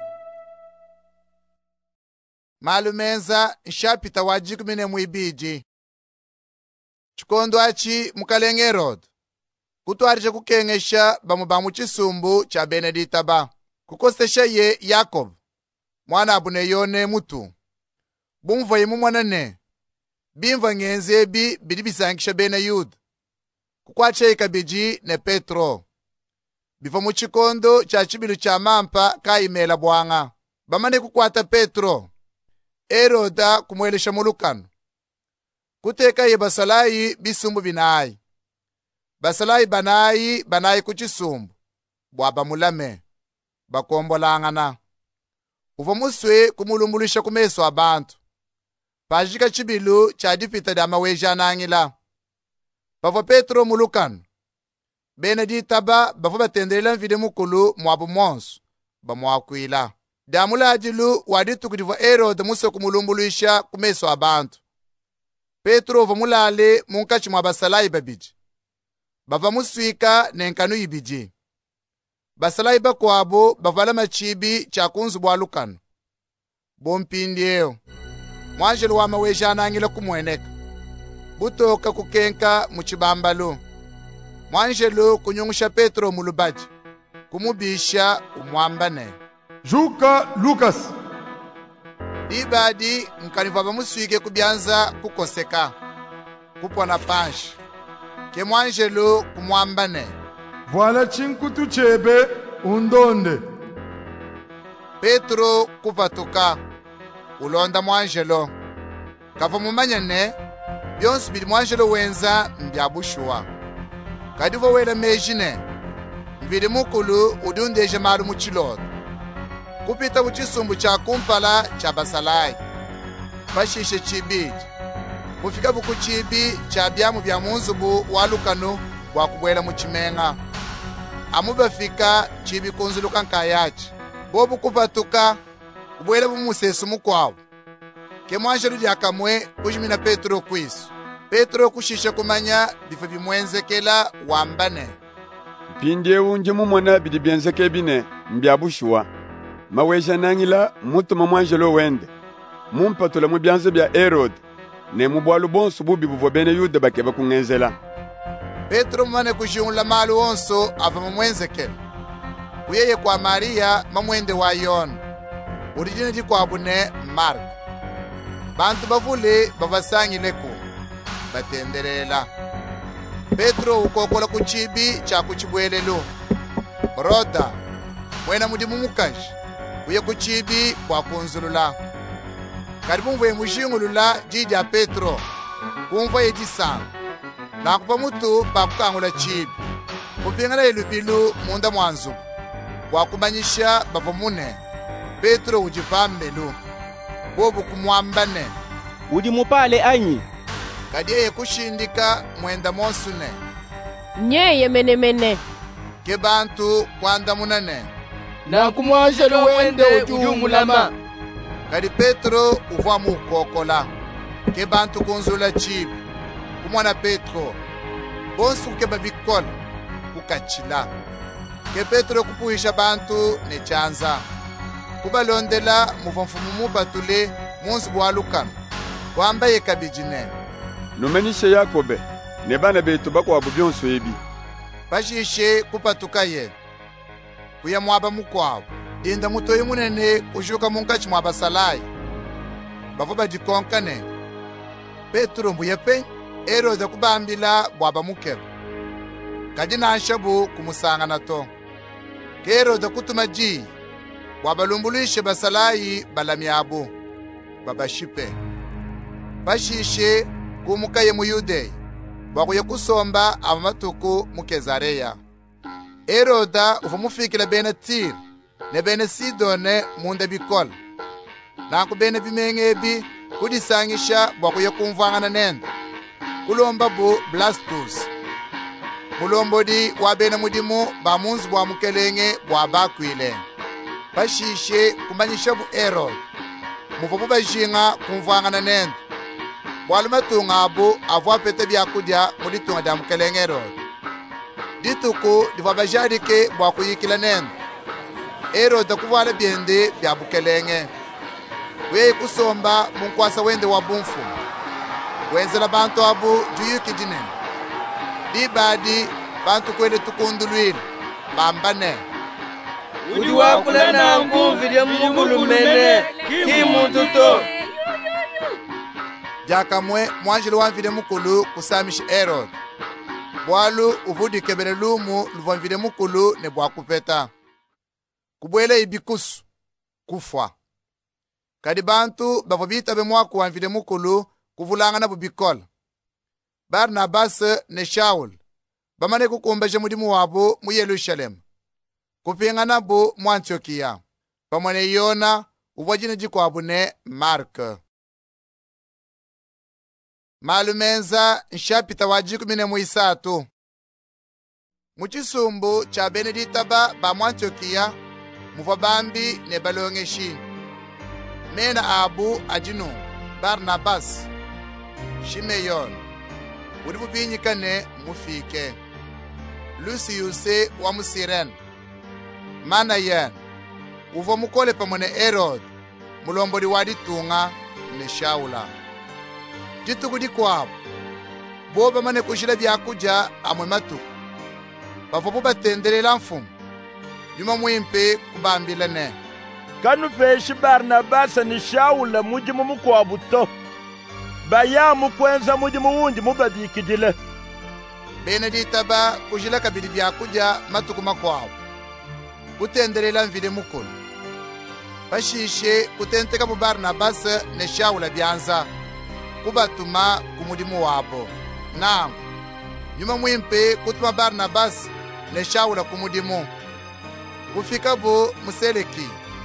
Malumenza nshapita wajikumine muibiji. chikondo achi mukalenge Herode kutwarisha kukengesha bamu bamu chisumbu cha Benedita ba kukosesha ye Yakob mwana abune yone mutu bumva yimu mwana ne bimva ngenzi ebi bidi bisangisha bene Yuda kukwache ikabiji ne Petro biva mu chikondo cha chibilu cha mampa kaimela bwanga bamane kukwata Petro Heroda kumwelesha mulukano kuteka ye basalayi bisumbu binayi basalayi banayi banayi kuchisumbu bwaba mulame bakombolangana uva muswe kumulumbululisha kumeso abantu pajika chibilu cha dipita da maweja nangila bava Petro mulukano Benedita ba bava batendelela mvide mukulu mwabu monsu bamwakwila damulajilu waditu kudiva Herode muswe kumulumbululisha kumeso abantu Petro uva mulale munkachi mwa basalayi babiji bava muswika nenkanu ibiji basalayi bakwabo bavala machibi cha kunzu bwa lukano bompindieo mwanjelu wa maweja anangila kumweneka butoka kukenka muchibambalo mwanjelu kunyungusha Petro mulubaji kumubisha umwambane Juka Lucas Dibadi mkaniva bamuswike kubyanza kukoseka kupona panshi ke mwanjelu kumwambane Voila chinkutu chebe undonde Petro kupatuka ulonda mwanjelo kava mumanyane byonsi bili mwanjelo wenza mbyabushuwa kadivo wela mejine mbili mukulu udundeje malu muchilodo kupita kuchisumbu cha kumpala cha basalayi bashishe chibiji kufika buku chibi cha byamu bya munzubu walukano wakubwela muchimenga amubafika chibi kunzuluka nkayachi bobu kupatuka kubwela bumusesu mukwawo ke mwanjelu lyakamwe kujimina Petro kwisu Petro kushisha kumanya bifa bimwenzekela wambane mpindie unje mumona bidi byenzeke bine mbyabushuwa maweja nangila mutuma mwanjelo wende mumpatula mu byanze bya Herode ne mubwalu bonsu bubi buvo bene Yuda bakeba kungenzela Petro mwane kujungula malu onso ava mumwenzekela kuyeye kwa Maria mamwende wa Yona ulijine di kwa bune Mark bantu bavule bavasangileko batenderela Petro ukokola kuchibi cha kuchibwelelo Roda mwena mudi mumukaji uye kuchibi kwa kunzulula karibu mvwe mujingulula jidi ya Petro kumva yedisanga na kupa mutu bakukangula chibi kupingana ilubilu munda mwanzu wakumanyisha bavumune Petro ujivambelu bobu kumwambane udi mupale anyi kadiye kushindika mwenda monsune nyeye menemene ke bantu kwanda munane na kumwanjelu wende ujumulama kadi Petro uva mukokola ke bantu kunzula chibi kumwana Petro bonsu ke babikola kukachila ke Petro kupuhisha bantu ne chanza kubalondela muvamfumu mubatule munsi bwa lukano wambaye kabijine numenyishe Yakobe ne bana betu bakwa byonso ebi bashishe kupatuka ye kuya mwaba mukwabo dinda mutoyi munene ushuka munkachi mwaba salayi bavo badikonkane Petro mbuye pe Herode kubambila bwaba mukeba kadi nanshabu kumusangana to ke Herode kutuma ji wabalumbululishe basalayi balamyabu babashipe bashishe kumukaye mu Yudeya bakuye kusomba amamatuku mu Kezareya Heroda uva mufikila bene Tiro ne bene Sidone munda bikola naku bene bimengebi kudisangisha bakuye kumvangana nenda kulomba bu Blastus mulombodi wa bene mudimu ba munzu bwa mukelenge bwa bakwile bashishe kumanyisha bu Herod muvubu bajinga kumvangana nenda bwalumatunga abo avwa pete byakudya muditunga da mukelenge Herod dituku diva bajadike bwa kuyikila nenda Herod kuvala byende bya bukelenge weye kusomba munkwasa wende wa bumfu wenzela bantu abo juyuki dinene di badi bantu kwele tukundulwile bambane udi wakula nangu vidya mukulu mene ki muntu to jakamwe mwanjili wamvile mukulu kusamisha Herod bwalu uvudikebele lumu luvamvile mukulu ne bwakupeta kubwele ibikusu kufwa kadi bantu bavo bitabe mwaku wamvile mukulu kuvulangana bubikola Barnabas ne Shaul bamane kukumbeje mudimu wabo mu Yerusalemu kupingana bo mu Antiokia pamone Yona uvojine jikwabu ne Mark malumenza nshapita wajiku mine muisatu muchisumbu cha Benedita ba ba mu Antiokia muva bambi ne balongeshi mena abu ajinu Barnabas Shimeyon udi bubinyikane mufike Lucius wa Musiren Manayen uvo mukole pamone Herod mulombodi waditunga ne Shaula jitukudi kwabo boba mane kushira byakuja amwe matuku bavo batendelela mfumu nyuma mwimpe kubambilane kanu feshi Barnabas ni Shaula muji mumukwabu to baya mukwenza muji muwundi mubabikidile Benedita ba kujila kabili byakuja matuku makwabo kutendelela mvile mukulu bashishe kutenteka mu Barnabas ne Shaula byanza kubatuma kumudimu wabo nangu nyuma mwimpe kutuma Barnabas ne Shaula kumudimu kufika bo museleki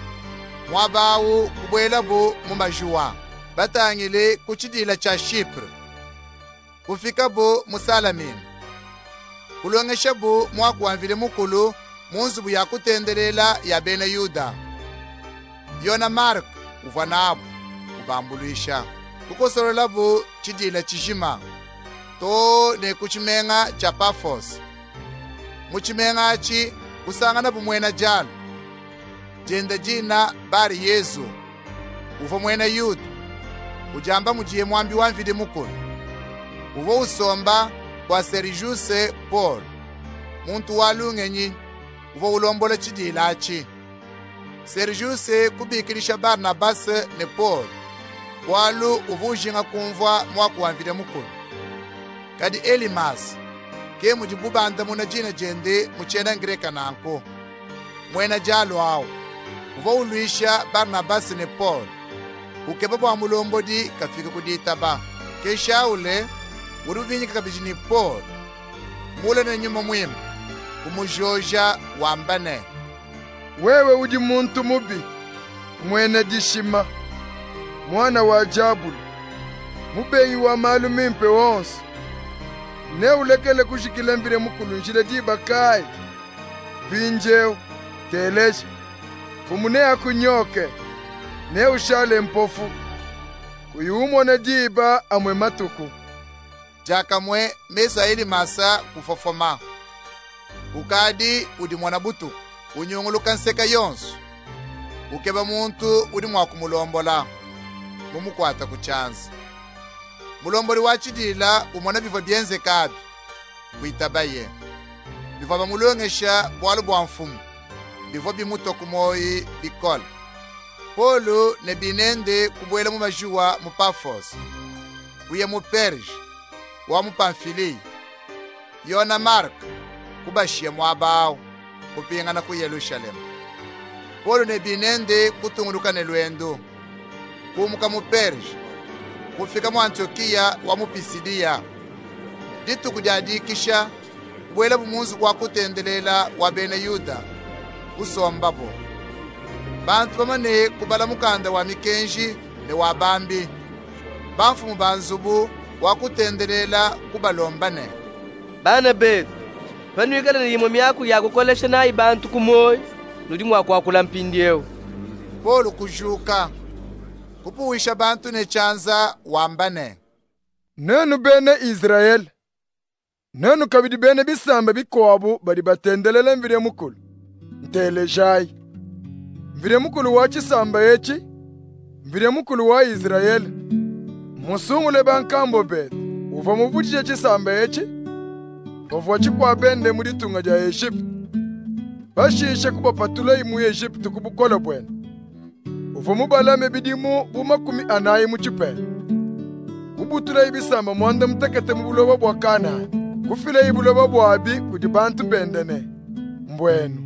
mwabawu kubwela bo mumajuwa batangile kuchidila cha Shipre kufika bo musalamin kulongesha bo mwaku wamvile mukulu munzubu ya kutendelela ya bene Yuda Yona Mark uvanabu kubambulisha kukosorola bo chidila chishima to ne kuchimenga cha Paphos muchimenga chi kusangana bumwena jalo jenda jina bari Yesu uvo mwena Yuda ujamba mujiye mwambi wamvide mukulu uvo usomba kwa Sergiuse Paul muntu walungenyi uvo ulombola chidila achi Sergiuse kubikilisha Barnabas ne Paul walu uvujinga kumva mwaku wamvide mukulu kadi Elimas ke mujibubanda muna jina jende muchena ngreka nanko mwena jalo awo uvo uluisha Barnabas ne Paul ukeba bwa mulombodi kafika kuditaba ke Shaule uruvinyika kabijini Paul mula na nyuma mwimu umujoja wambane wewe udi muntu mubi mwene dishima mwana wa Jabulu mubeyi wa malumi mpe wonsi ne ulekele kushikile mbire mukulu njile diba kai binjeo teleshi fumune akunyoke ne ushale mpofu kuyumo na diba amwe matuku jakamwe mesa ili masa kufofoma ukadi udi mwana butu unyunguluka nseka yonsu ukeba muntu udi mwakumulombola mumukwata kuchanza mulomboli wachidila umona biva byenze kabi kuitabaye biva bamulongesha bwalu bwa mfumu biva bimuto kumoyi bikola Polo ne binende kubwela mu majuwa mu Paphos kuye mu Perge wa mu Pamfili Yona Mark kubashia mu abawo kupingana ku Yerusalemu Polo ne binende kutunguluka ne lwendo kumuka mu Perge kufika mu Antiokia wa mu Pisidia ditu kujadikisha kubwela bumunzu kwa kutendelela wa bene Yuda usombabo bantu bamane kubala mukanda wa mikenji ne wa bambi bamfumu banzubu wakutendelela kubalombane bana betu panwikala limo myaku yakukolesha nayi bantu kumoyo nudi mwakwakula mpindieo Polo kujuka kupuwisha bantu ne chanza wambane nenu bene Israel nenu kabidi bene bisamba bikwabu bali batendelela mvire mukulu ntelejai mvire mukulu wa chisamba echi mvire mukulu wa Israel musungule bankambo betu uva muvutije chisamba eci bavuwa chikwabende mu ditunga dia Egypte bashishe kubapatula imu Egypte kubukola bwene uva mubalame bidimu bumakumi anayi mu chipele kubutula ibisamba mwanda mutekete mu buloba bwa Kanani kufile ibuloba bwabi kudi bantu bendene mbwenu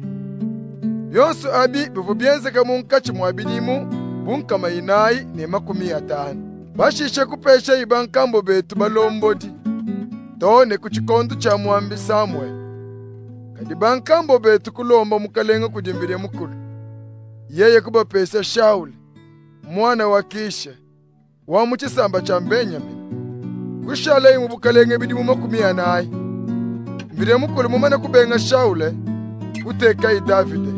byonso abi bivu byenzeka mu nkachi mwabidimu bunkama inayi ne makumi atanu bashishe kupesha ibankambo betu balombodi tone kuchikondo cha mwambi Samuel kadi bankambo betu kulomba mukalenga kujimbire mukulu yeye kubapesa Shauli mwana wa Kisha wa muchisamba cha Benjamin kushala imu bukalenga bidimu makumi anayi mbire mukulu mumana kubenga Shaule uteka i Davide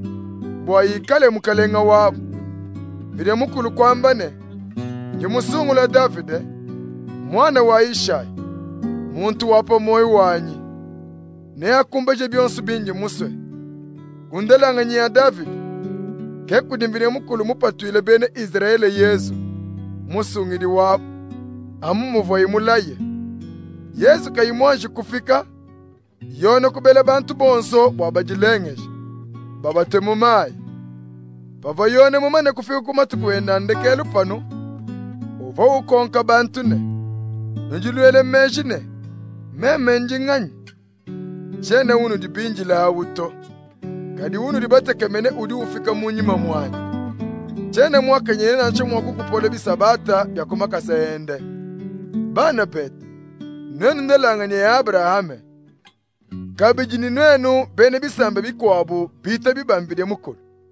bwa yikale mukalenga wabo mbire mukulu kwambane jimusungula Davide mwana wa Ishai muntu wapa moyo wanyi ne akumbaje byonso bingi muswe kundelanga nyi ya David ke kudimbire mukulu mupatwile bene Israele Yesu musungiri wabo amumuvoye mulaye Yesu kayimwanji kufika yona kubele bantu bonso wabajilengeje babatemu mai bava yone mumane kufika kumatuku enandekelu pano uva ukonka bantu ne njiluele mejine meme njinganyi chene unu dibinji la awuto kadi unu dibatekemene udi ufika munyima mwanyi chene mwaka nyene nanche mwaku kupole bisabata bya kumakaseende bana pet nenu ndelanganye ya Abrahame kabijini nenu bene bisambe bikwabu bita bibambide mukulu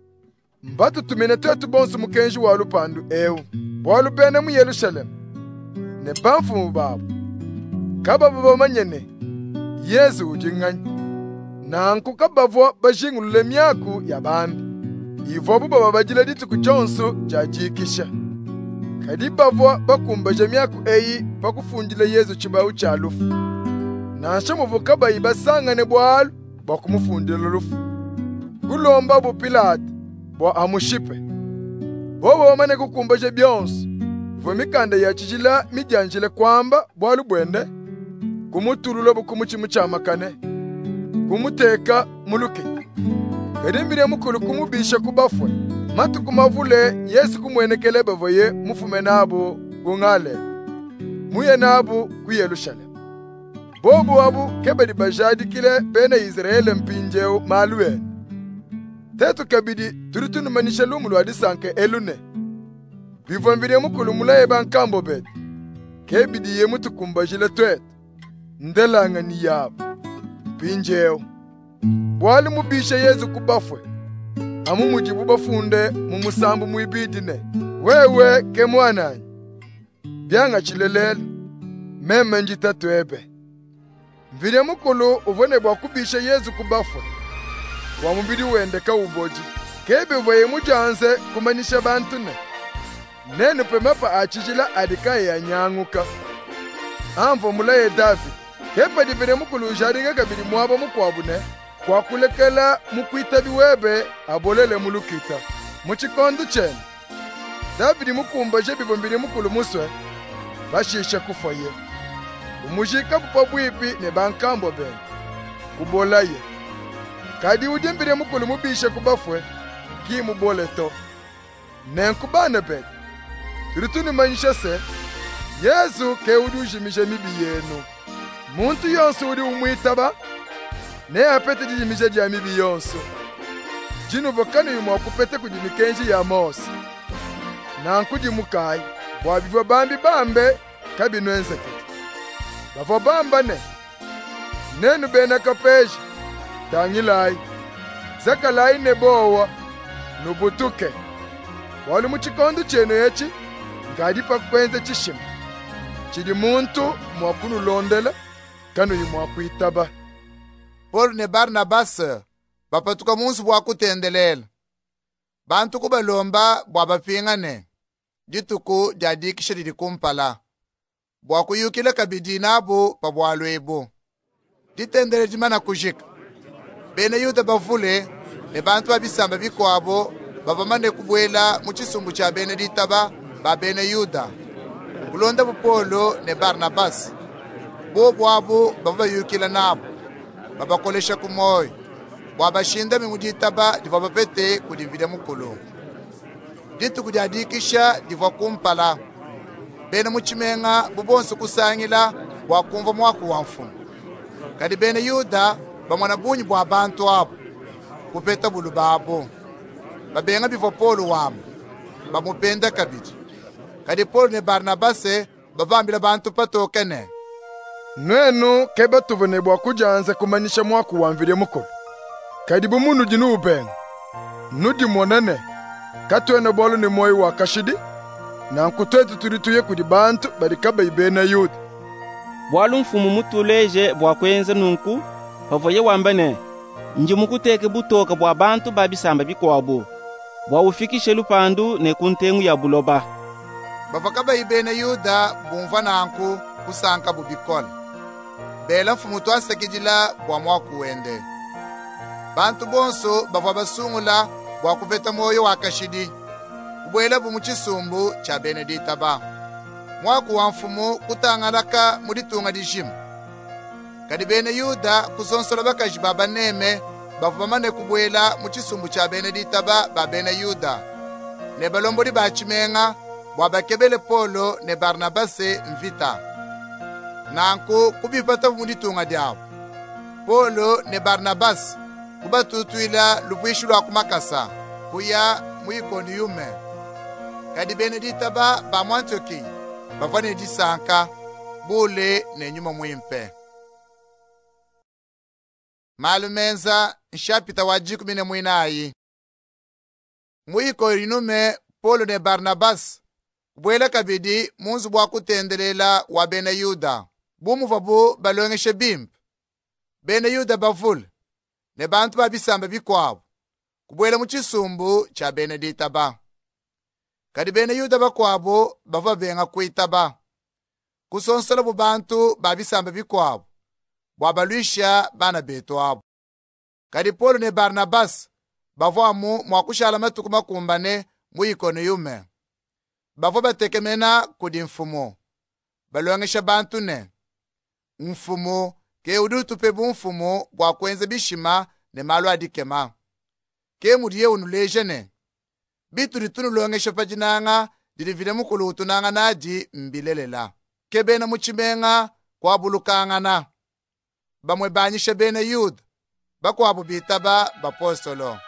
mbatu tumene tetu bonsu mukenji walu pandu ewu walu bene mu Yerusalemu ne bamfu mubabu kaba baba manyene Yesu ujinganyi nanku kabavwa bajingulule myaku ya bambi ivobu baba bajile ditu kuchonsu jajikisha kadi bavwa bakumbaje myaku eyi pakufunjile Yesu chimbawu cha lufu nanshe muvuka bayibasanga ne bwalu bakumufundile lufu kulomba bu Pilate bwa amushipe bobo bamane kukumbaje byonso vomikanda ya chijila mijanjile kwamba bwalu bwende kumutulula bukumuchimu cha makane kumuteka muluki kadimbire mukulu kumubisha kubafwe matu kumavule Yesu kumwenekele bavoye mufume nabo kungale muye nabo ku Yerusalemu bobo wabu kebedi bajadi kile bene Israele mpinjeo malwe tetu kabidi turutunu manisha lumulu adisanke elune bivambire mukulu mulaye bankambo betu kebidi ye mutu kumbajile twetu ndelanga ni yabo pinjeo bwali mubisha Yesu kubafwe amumujibu bafunde mumusambu muibidine wewe ke mwananyi byanga chilelele meme njitatu ebe mvire mukulu uvone bwa kubisha Yesu kubafwe wa mubidi wende ka uboji kebe voye mujanze kumanisha bantu ne nenu pemapa achijila adika ya nyanguka amvo mulaye David kepa divire mukulu jaringa kabili mwaba mukwabune kwa kulekela mukwita biwebe abolele mulukita muchikondo chene David mukumbaje bibombire mukulu muswe bashisha kufaye umujika bupabwipi ne bankambo ben kubolaye kadi udimbire mukulu mubisha kubafwe ki muboleto nenkubane bet turutuni manyisha se Yesu ke udujimisha mibi yenu muntu yonso udi umwitaba ne apete dijimisha dia mibi yonso jinu vokano yumo kupete kudimikenji ya Mose na nkudi mukai bwa bivyo bambi bambe kabi nwenzeke bavo bamba ne nenu bena kapeji tangilai zakalai nebowa nubutuke wali muchikondo cheno yechi ngadi pakwenze chishima chidi muntu mwakunu londela kanu yimwakuitaba Paul ne Barnabas bapatuka munsi bwa kutendelela bantu kubalomba bwa bapingane dituku jadikisha didi kumpala bwa kuyukile kabidi nabo pa bwalwebo ditendele dimana kujika bene yuda bavule ne bantu babisamba bikwabo babamane kubwela muchisumbu cha Benedita ba ba bene Yuda kulonda bu Paulo ne Barnabasi bo bwabo baba yukila nabo babakolesha kumoyo bwabashinda mimuditaba diva bapete kudivide mukulu ditu kujadikisha diva kumpala bene muchimenga bubonse kusangila bwakumva mwaku wa mfumu kadi bene Yuda bamwana bunyi bwa bantu abo kupeta bulu babo babenga bivo Paulo wamu bamupenda kabiri kadi Paulo ne Barnabase bavambila bantu patokene nwenu keba tuvune bwa kujanze kumanyisha mwaku wamvile mukulu kadi bumunu jinu ubenga nudi monane katwene bolu ni moyo wa kashidi na nkutwetu turituye kudi bantu barikaba ibena Yuda bwalu mfumu mutuleje bwa kwenze nunku pavoye wambane nji mukuteke butoka bwa bantu babisamba bikwabo bwa ufikishe lupandu ne kuntengu ya buloba bavakaba ibena Yuda bumva nanku kusanka bubikola bela mfumu twasekijila bwa mwaku wende bantu bonso bava basungula bwa kupeta moyo wa kashidi ubwela bumuchisumbu cha Benedita ba mwaku wa mfumu kutangalaka muditunga dijimu kadi bene Yuda kuzonsola bakaji baba neme bava bamane kubwela muchisumbu cha Benedita ba ba bene Yuda ne balombodi bachimenga bwa bakebele Paulo ne Barnabase mvita nanku kubipata muditunga diabo Paulo ne Barnabase kubatutuila lupwishu lwa kumakasa kuya muikoniyume kadi Benedita ba ba Mwantoki bavane disanka bule ne nyuma mwimpe malumenza nshapita wajiku mine mwinayi muikoniyume Paulo ne Barnabas bwela kabidi munzu bwa kutendelela wa bene Yuda bumuva bu balongeshe bimp bene Yuda bavula ne bantu babisamba bikwabo kubwela muchisumbu cha Benedita ba kadi bene Yuda bakwabo bava benga kuitaba kusonsola bu bantu babisamba bikwabo bwabalwisha bana betu abo kadi Paulo ne Barnabas bavamu mwakushala matuku makumbane muikoniyume bavo batekemena kudi mfumu balongesha bantu ne mfumu ke udutu pebu mfumu bwa kwenze bishima ne malu adikema ke mudiye unuleje ne bitu ritunu longesha pajinanga dilivide mukulu utunanga naji mbilelela ke bena muchimenga kwa bulukangana bamwe banyishe bene Yuda bakwa bubitaba bapostolo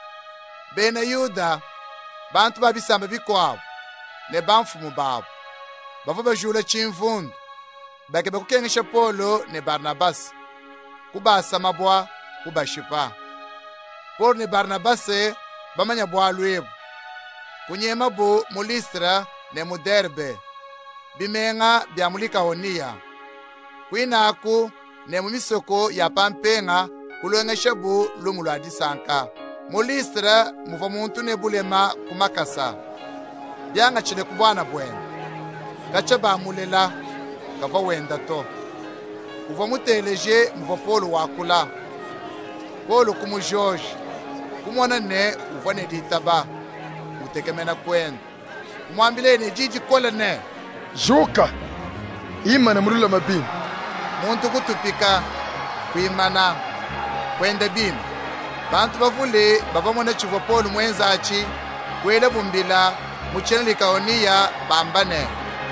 bene Yuda bantu babisamba bikwabo ne bamfumu babo bavo bajula chimvundu bake bakukengesha Paulo ne Barnabas kubasa mabwa kubashipa Paulo ne Barnabase bamanya bwalwebu kunyema bu mulistra ne muderbe bimenga bya mulikaonia kwinaku ne mumisoko ya pampenga kulwengesha bu lumu lwa disanka mulistra muva muntu ne bulema kumakasa byanga chile kubwana bwena gacha bamulela kava wenda to uva muteleje muva Paulo wakula Paulo kumu George kumwana ne uva ne ditaba utekemena kwenda kumwambile ne jiji kola ne joka imana mulula mabini muntu kutupika kuimana kwenda bim bantu bavule bavamona chivo Paulo mwenzachi kwela bumbila muchene likaonia bambane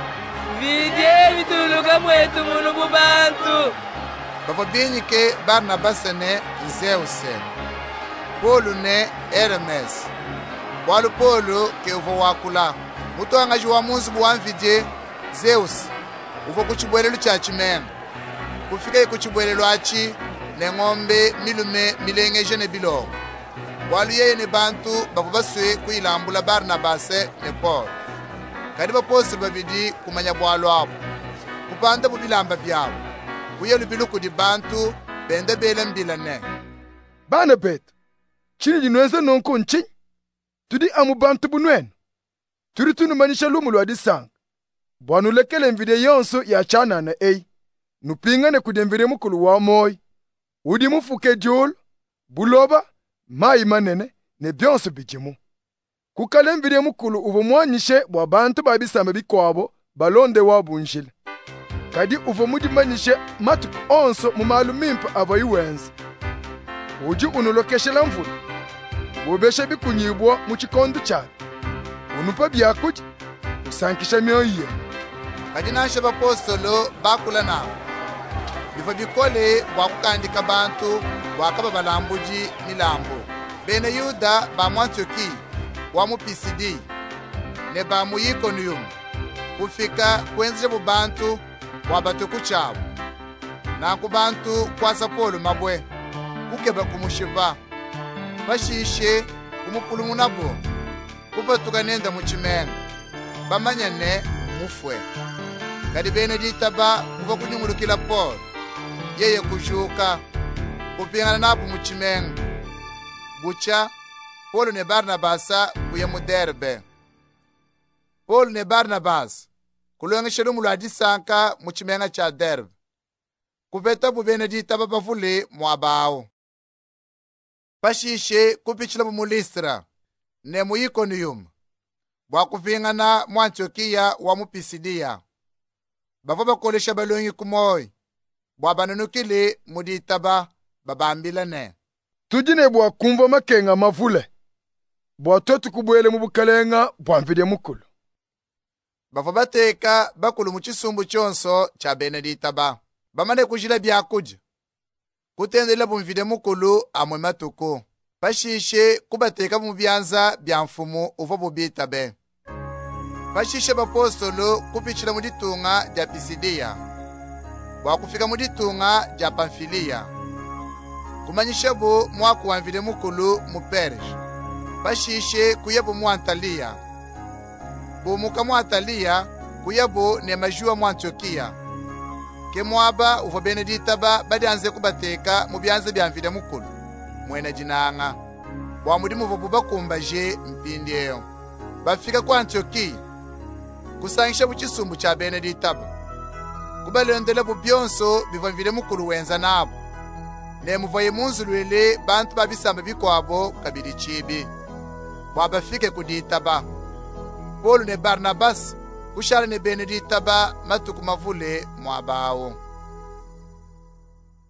vidye vituluka mwetu munu bubantu bavo binyike Barnabase ne Zeuse Paulo ne Hermes walu Paulo ke uvo wakula mutu angaji wa munzu buwamvidye Zeus uvo kuchibwelelu cha chimena kufika kuchibwelelu achi ne ng'ombe milume milengeje ne bilo walu yeye ne bantu bavo baswe kuilambula Barnabase ne Paul kadi baposi babidi kumanya bwalo abo kupanda bubilamba byabo kuyelu biluku di bantu bende bele mbila ne bana bet chini jinweze nonko nchi tudi amu bantu bunwen turi tunu manisha lumu lwa disang bwanu lekele mvide yonso ya chana na ei nupingane kudemvire mukulu wa moy udi mufuke jol buloba mai manene ne byonso bijimu kukale mvide mukulu uvo mwanyishe bwa bantu babisamba bikwabo balonde wabunjile kadi uva mudimanyishe matuku onso mumalumimpa avayiwenza uji unulokeshela mvula ubeshe bikunyibwa muchikondo chabe unupa byakuja usankisha myoyo kadi nashe bapostolo bakula nawo biva bikole bwakukandika bantu bwakaba balambuji milambo bene yuda ba mu Antioki wa mu Pisidi ne ba mu Ikoniyum kufika kwenzile bubantu wabatuku chabo na kubantu kwasa Paulo mabwe kukeba kumushiva bashishe kumupulumunabo kupatuka nenda mu Chimenga bamanyane mufwe kadi Benedita ba kuva kunyungulukila Paulo yeye kushuka kupingana napo mu Chimenga bucha Paulo ne Barnabasa kuye mu Derbe. Paulo ne Barnabas kulongesheru muladi sanka mu Chimenga cha Derbe kupeta bu Benedita babavule mwabao pashishe kupichila mu Listra ne mu Ikoniyum bwakuvingana mu Antiokia wa mu Pisidia bavo bakolesha balongi kumoyi bwabanunukile mu ditaba babambilane tujine bwa kumva makenga mavule bwa totu kubwele mu bukalenga bwa mvide mukulu bavo bateka bakulu mu chisumbu chonso cha Benedita ba bamane kujila byakuja kutendela bumvide mukulu amwe matuku pashishe kubateka mu byanza bya mfumu uvo bubita be pashishe bapostolo kupichila mu ditunga dya Pisidia bwakufika mu ditunga dya Pamfilia kumanyisha bo mwaku wamvide mukulu mu Perge pashishe kuyebo mu Antalia bo muka mu Antalia kuyebo ne majua mu Antiokia ke mwaba uva Benedita ba badianze kubateka mu byanze byamvide mukulu mwene jinanga bwa mudimu vo bubakumbaje mpindi eyo bafika ku Antiokia kusangisha buchisumbu cha Benedita ba kubalondela bu byonso bivamvide mukulu wenza nabo ne muvaye munzulwele bantu babisamba bikwabo kabiri chibi bwabafike kudita ba Paulo ne Barnabas kushara ne Benedita ba matuku mavule mwabao